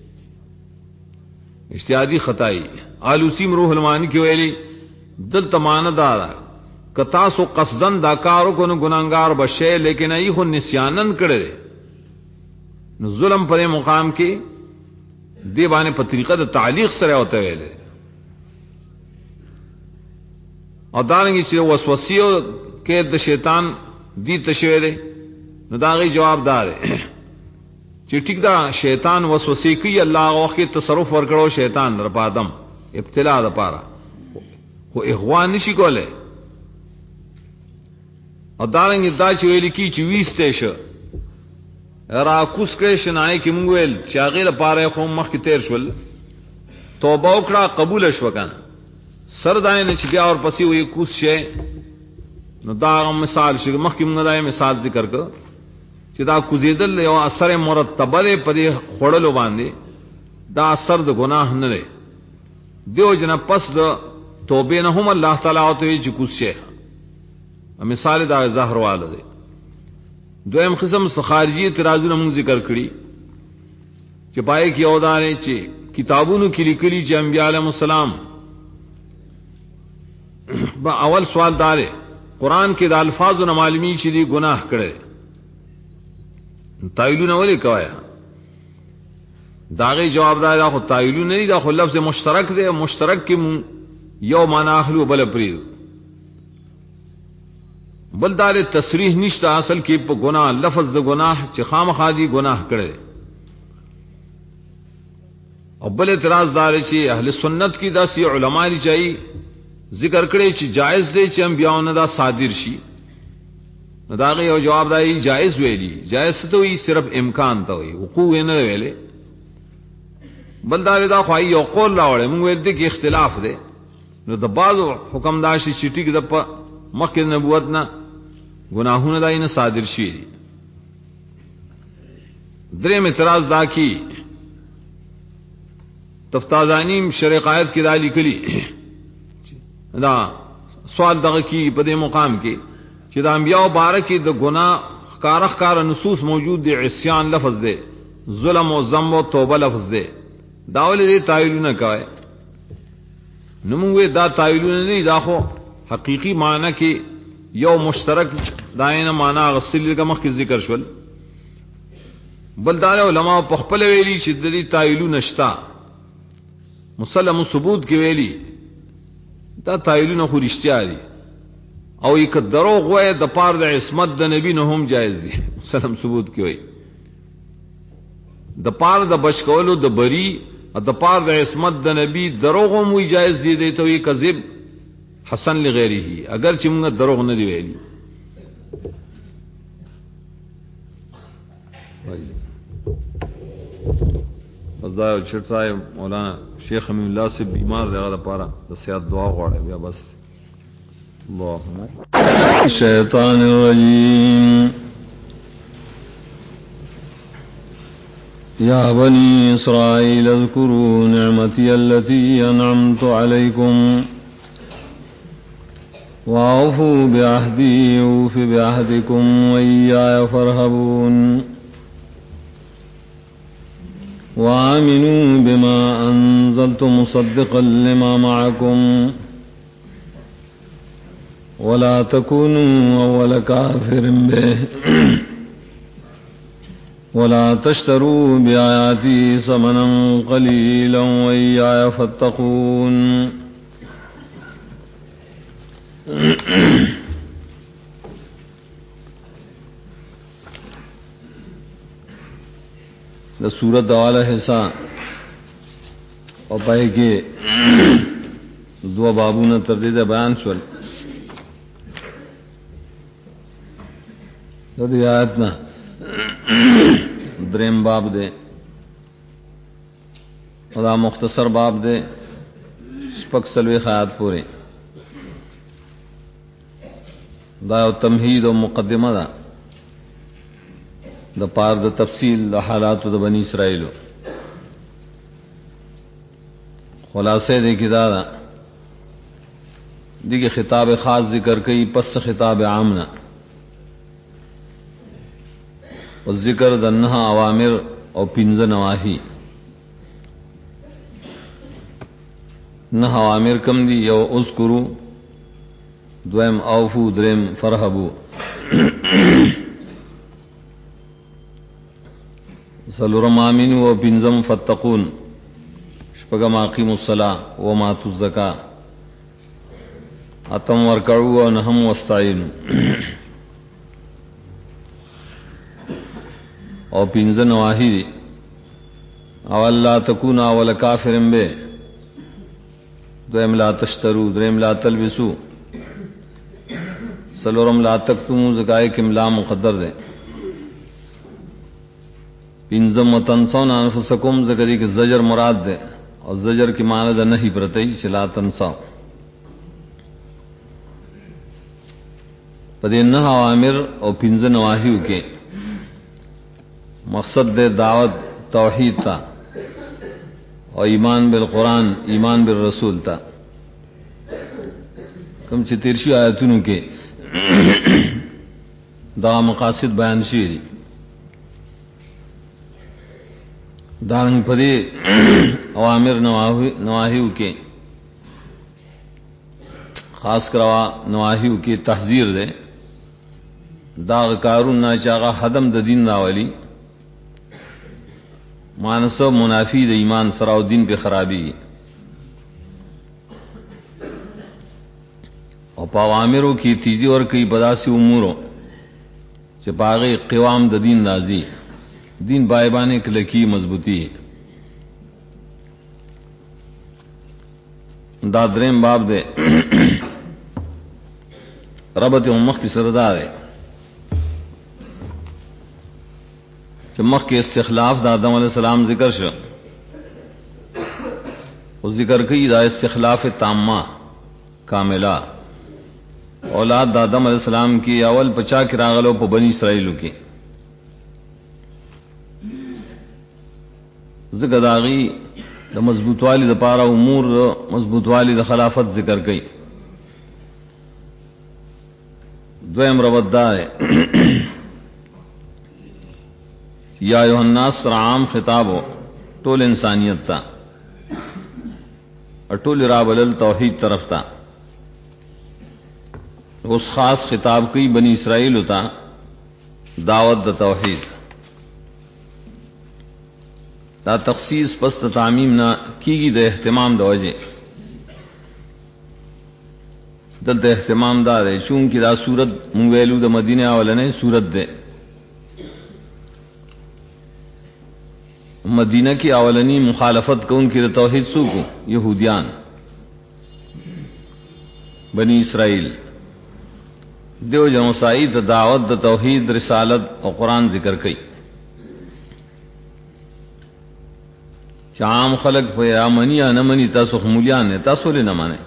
इज्तिहादी खताई आलूसी मरूह हलमानी की वेली दल तमानदार कतासो कसदन दाकारो को न गुनाहगार बशे लेकिन आई हो निस्यानन करे जुल्म परे मुकाम के देवाने पर तरीका द तालीक सरे होते वेले और दानेंगे चे वसवसियो के द शैतान दी तशवेरे नदागी जवाबदार है चिटिक दा शैतान वसवसे की अल्लाह के तसरुफ वर्कड़ो शैतान रपादम इब्तिला द पारा वो इखवान निशी कोले और दारेंगे दा चवेली की चवीस तेश राकुस के शनाए की मुंगवेल चागिल पारे खो मख की तेर शुल तौबा उकड़ा कबूल अशवकन सरदाए ने छिया और पसी हुई कुछ शे न दा मिसाल शि मख की मुंगदाए मिसाल जिक्र कर चिदा कुजेदल यो असर मुरतबले पदे खोड़लो बांधे दा असर द गुनाह न रे दियो जना पस द तौबे न हम अल्लाह ताला होते जी कुछ शे मिसाल दा ज़ाहर वाल दे दोयम किस्म खारिजी इतराजू ने मुंग जिक्र करी कि पाए की औदारे चे किताबों की लिखली चे अंबिया अलैहिस्सलाम अवल सवाल दारे कुरान के अल्फाज न मालूमी ची गुनाह करे ताइलू ने वली कवाया दागे जवाबदार दाखो ताइलू नहीं दाखो लफ्ज मुश्तरक दे मुश्तरक की यो माना अखलू बल प्रिय बलदार तसरीह निश्ता असल की गुनाह लफ्ज द गुनाह चे खाम खादी गुनाह करे और बल इतराजदार चे अहले सुन्नत की दसी उलमा नी चाहिए जिक्र करे चे जायज दे चे अंबिया नदा सादिर शी दागे और जवाबदारी जायज वेली जायज तो ही सिर्फ इम्कान तो ही वकूअ न वेले बलदार दा ख्वाई यो कौल लावड़े मुंग वेदे की इख्तिलाफ दे न द बाद हुक्म दाशी चिटी की दप मक्के नबुवत ना गुनाहों दाई न सादिर शी द्रे में इतराज दा की तफ्ताजानीम शरकायत की दाली कली दा सवाल दग की पदे मुकाम के चिदा अंबिया बारक की द गुनाह कारख कार नसूस मौजूद दे इस्यान लफ्ज दे जुल्म और ज़म और तौबा लफ्ज दे दावले दे ताइलू न कहे नमुए दा ताइलू नहीं दाखो हकीकी माना की यो मुश्तरक दायन माना गसिल का मख की जिक्र शुल बलदार उलमा पखपल वेली शिद्दती ताइलू नश्ता मुसलम सबूत की वेली दा ताइलू न खुद इश्तियारी और एक दरोग हुए द पार द इस्मत द नबी न हम जायज दी मुसलम सबूत की हुई द पार द बचकौलो द बरी द पार द इस्मत द नबी दरोगों मुई जायज दी दे तो ये कजिब हसन लगैरी ही अगर चिमंगा दरोग न दी वेली मौलाना शेख अमीउल्लाह से बीमार ज्यादा पारा दसिया दुआ गौड़े भैया बस शैतानिर्रजीम या बनी इस्राईल अज़्कुरू निअमती अल्लती अनअमतु अलैकुम وأوفوا بعهدي أوف بعهدكم وإياي فارهبون وآمنوا بما أنزلت مصدقا لما معكم ولا تكونوا أول كافر به ولا تشتروا بآياتي ثمنا قليلا وإياي فاتقون. دا سورت والا حصہ اور پائے کہ دو بابونه تردید بیان شول دا دی آیتنا دریم باب دے اور دا مختصر باب دے شپک سلوی خیات پورے دا تمہید و مقدمہ دا دا پار دا تفصیل دا حالات دا بنی اسرائیل خلاصے دے کی دا دیکھ خطاب خاص ذکر کئی پس خطاب عامنا اور ذکر دا نہا اوامر اور پنز نواہی. نہا اوامر کم دی یو اذکرو دویم اوفو دریم فرحبو سلورم آمینو و پنزم فتقون شپگم اقیم الصلاة و ماتو الزکاة اتم ورکعو و نہم وستعینو او پنز نواہی دی اول لا تکون اول کافرن بے دویم لا تشترو دریم لا تلبسو سلورم لا تکتمو زکائے کم لا مقدر دے پنزم و تنسون انفسکم زکری کے زجر مراد دے اور زجر کی معنی دا نہیں پرتی چلا تنسو پدے نہ اوامر اور پنز نواہیو کے مقصد دے دعوت توحید تا اور ایمان بالقرآن ایمان بالرسول تا کم چھ تیرشی آیتونو کے دا مقاصد بیان شیری دارنگ پدے اوامر نواہیو کے خاص کروا نواہیو کے تحذیر دے داغ کارون ناچاغا حدم دا دین ناولی مانسو منافی دا ایمان سراو دین پہ خرابی اور پاوامروں کی تیزی اور کئی بداسی اموروں چپاغی قوام دا دین نازی دین بائبانے کلکی مضبوطی دادرین باب دے ربط امخ کی سردار ہے کہ مخ کے استخلاف دا آدم علیہ السلام ذکر شو وہ ذکر کی دا استخلاف تامہ کاملہ اولاد دا آدم علیہ السلام کی اول پچا کی راغلو پا بنی اسرائیلو کی ذکر داغی دا مضبوط والی دا پارا امور دا مضبوط والی دا خلافت ذکر کی دویم ربط دا ہے یا ایوہ الناس رعام خطاب ہو ٹول انسانیت تا اور ٹول رابل توحید طرف تا اس خاص خطاب کی بنی اسرائیل ہوتا دعوت دا توحید دا تخصیص پس تعمیم نہ کی گی دا اہتمام دا وجہ دل دا اہتمام دا دے چونکہ دا سورت مویلو دا مدینہ اولنے سورت دے مدینہ کی اولنی مخالفت کو ان کی توحید سو کو یہودیان بنی اسرائیل دیو جنو سعید دعوت دا توحید رسالت اور قرآن ذکر کئی عام خلق پہ یا منی یا نہ منی تاسو خمولیان نے تاسو لے نہ مانے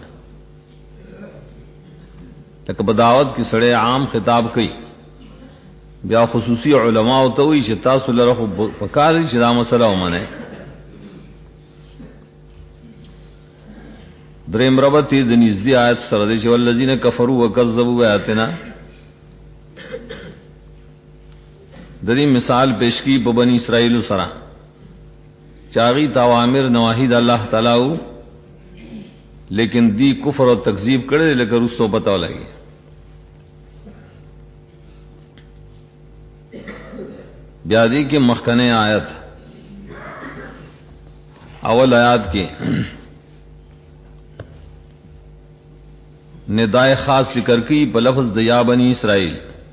تک بدعوت کی سڑے عام خطاب کئی بیا خصوصی علماء تو ہوئی چې تاسو لره پکاري چې دا مسله ومنه دریم ربطی د نږدې آیت سره د چې والذین کفروا وکذبوا بآیاتنا د دې مثال پیش کی په بنی اسرائیل سره چاغي اوامر نواهی د الله تعالی او لیکن دی کفر او تکذیب کړي لکه رسو پتہ لګي بیا دی کې مخکنه آیت اول آیات کې ندائے خاص ذکر کی بلفظ دیا بنی اسرائیل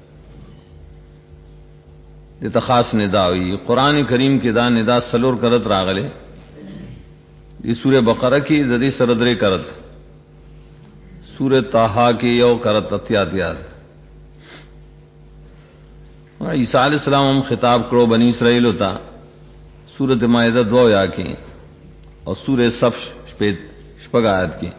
یہ خاص ندا ہوئی قرآن کریم کی دا ندا سلور کرت راغلے یہ سورہ بقرہ کی زدی سردرے کرت سورہ طٰہٰ کی یو کرت اتیاتیات عیسیٰ علیہ السلام ہم خطاب کرو بنی اسرائیل ہوتا سورۃ مائدہ 2 یا کی اور سورہ صف شپږ آیت کی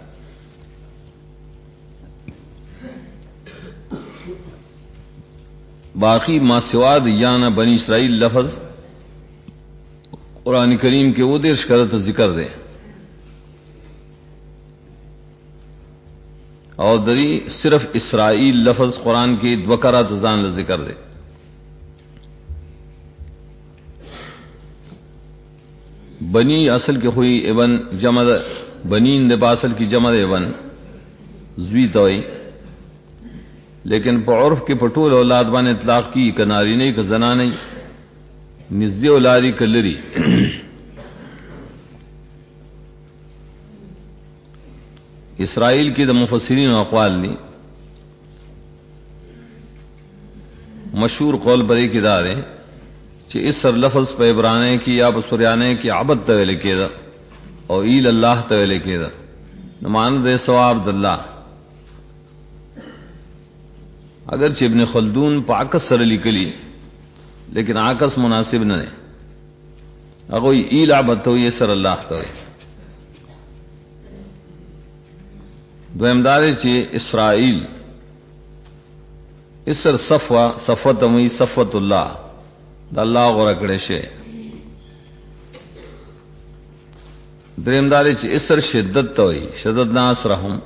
باقی ما سواد یانا بنی اسرائیل لفظ قرآن کریم کے وہ دیرش کرت ذکر دے اور دری صرف اسرائیل لفظ قرآن کی دوکرات زان ذکر دے بنی اصل کی ہوئی ابن جمع بنین دے باصل کی جمع ابن زوی توئی لیکن په عرف کې پټول اولاد باندې اطلاق کی کناری نه ک زنا نه نزدې اولادی کلری اسرائیل کې د مفسرین اقوال دي مشهور قول بری کې دا ده چې اس سر لفظ په عبرانی کې یا په سوریانه کې عبد ته ویل کېده او ایل الله ته ویل کېده نو معنی د ثواب د الله اگر چې ابن خلدون په عکس سره لیکلی لیکن عکس مناسب نه دی هغه ایل عبد ته یې سر الله ته دویم دا چې اسرائیل اسر صفوت وی صفوت الله د الله غره کړي شي دریم دا چې اسر شدت ته وی شدت ناصرهم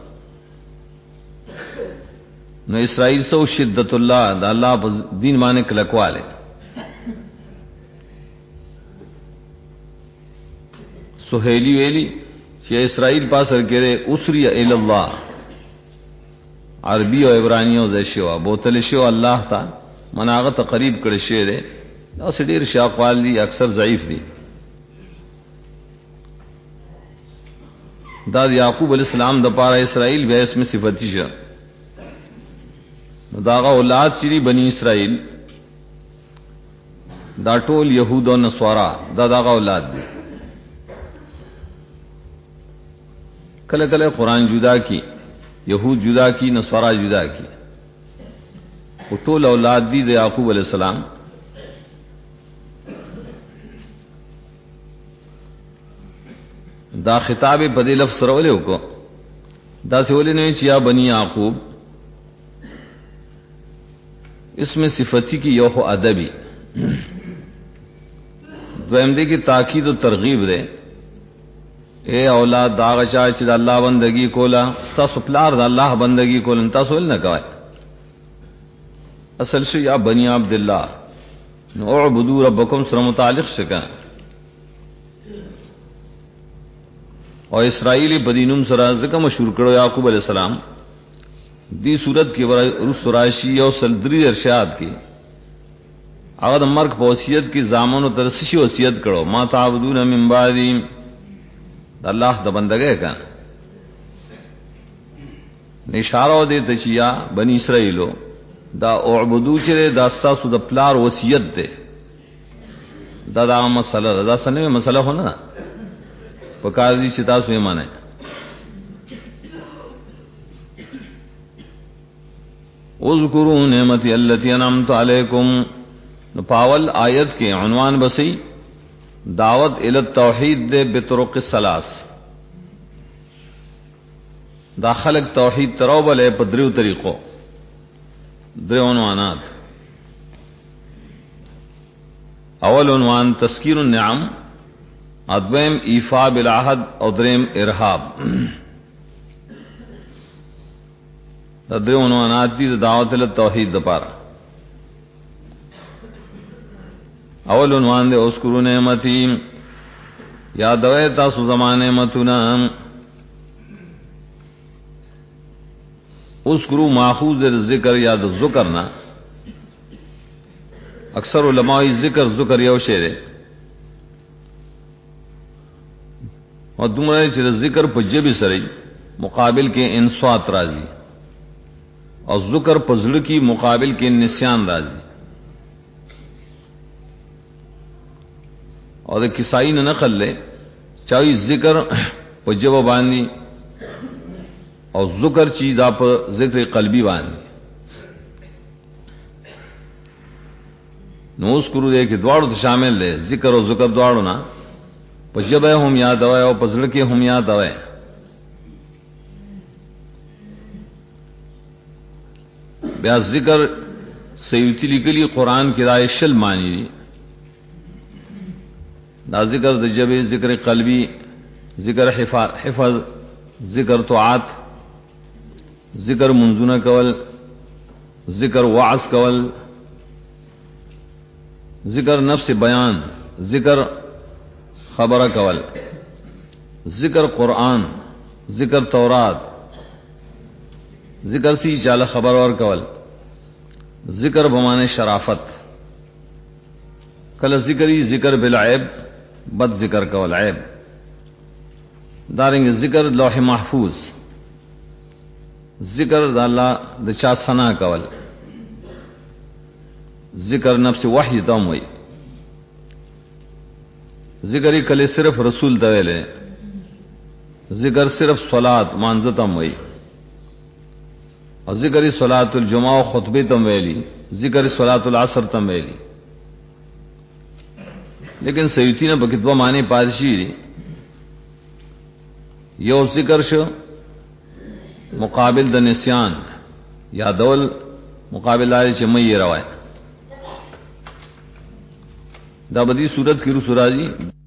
نو اسرائیل سو شدت اللہ دا اللہ پا دین مانے کلکوالے سہیلی ویلی کہ اسرائیل پاسر کرے اسری الاللہ عربی و عبرانی و زیشیوہ بوتل شیوہ اللہ تا مناغت قریب کرشے دے دا سڈیر شاقوال دی اکثر ضعیف دی دا یعقوب علیہ السلام دا پارا اسرائیل بیا اس میں صفتی شا داغا اولاد چری بنی اسرائیل دا ټول یہود و نصارا دا داغا اولاد دی کله کله قرآن جدا کی یہود جدا کی نصارا جدا کی وہ ټول اولاد دی د یعقوب علیہ السلام دا خطاب په دې لفظ سره ولې وکړو دا څه ولې نه چې یا بنی یعقوب اس میں صفتی کی یوح ادبی دویم دے کی تاکید و ترغیب دے اے اولاد دا غچا چې د الله بندگی کولا تاسو پلار د الله بندگی کول تاسو ول نه کوي اصل شی یا بنی عبد الله نو اعبدوا ربکم سره متعلق شکا او اسرائیلی بدینم سره ځکه مشهور کړو یعقوب علیہ السلام دی صورت کی رس راشی او سلدری ارشاد کی هغه د مرګ په وصیت کې زامن او ترسشی وصیت کړو ما تعبدون من بعدی الله د بندګۍ کا اشاره دې ته چې یا بنی اسرائیلو دا اعبدو چې دا تاسو د پلار وصیت ده دا مسله دا سنوي مسله هونه په کار دي چې تاسو یې مانئ اذکروا نعمتی التی انعمت علیکم پاول آیت کے عنوان بسی دعوت الی التوحید دے بطرق الثلاث دا خلق توحید تروبل ہے پدریو طریقو دریو عنوانات اول عنوان تذکیر النعم ادویم ایفا بالعہد اور دریم ارہاب درې عنوانات دي د دعوت ال توحید لپاره. اول عنوان دے اذکروا نعمتی، یادوئے تاسو زمان نعمتنا. اذکروا ماخوذ ذکر یا د ذکر نا، اکثر علماء ذکر یو شی دی اور دومره چې ذکر په جبه سره مقابل کې انصات راځي اور ذکر په زړه کې مقابل کې نسیان راځي. اور کسائی نے نقل لے چاہیے ذکر په جبه باندې اور ذکر چیز آپ ذکر قلبی باندې نو اذکروا دے کہ دواړو ته شامل لے، ذکر او ذکر دواړو نا په جبه هم یاد اوه او په زړه کې هم یاد اوه. بیا ذکر سیوطی لیکلی قرآن کی رائے شل معنی دی. دا ذکر د جبه، ذکر قلبی، ذکر حفظ، ذکر طاعت، ذکر منزونه کول، ذکر وعظ کول، ذکر نفس بیان، ذکر خبره کول، ذکر قرآن، ذکر تورات، ذکر سی چاله خبر ور کول، ذکر بمانے شرافت، کل ذکری ذکر بالعیب، بد ذکر کول عیب. دارنګ ذکر لوح محفوظ، ذکر د الله د چا ثنا کول، ذکر نفس وحی تم وی، ذکر کله صرف رسول ته ویلې، ذکر صرف صلات مانځه تم وی، اور ذکر صلات الجمعہ و خطبه تم ویلی، ذکر صلات العصر تم ویلی. لیکن سیوطی نے بکتبہ معنی پادشی دی یو ذکر شو مقابل د نسیان یا دول مقابل لاری چه مئی روائے. دا بدی صورت کی رو سراجی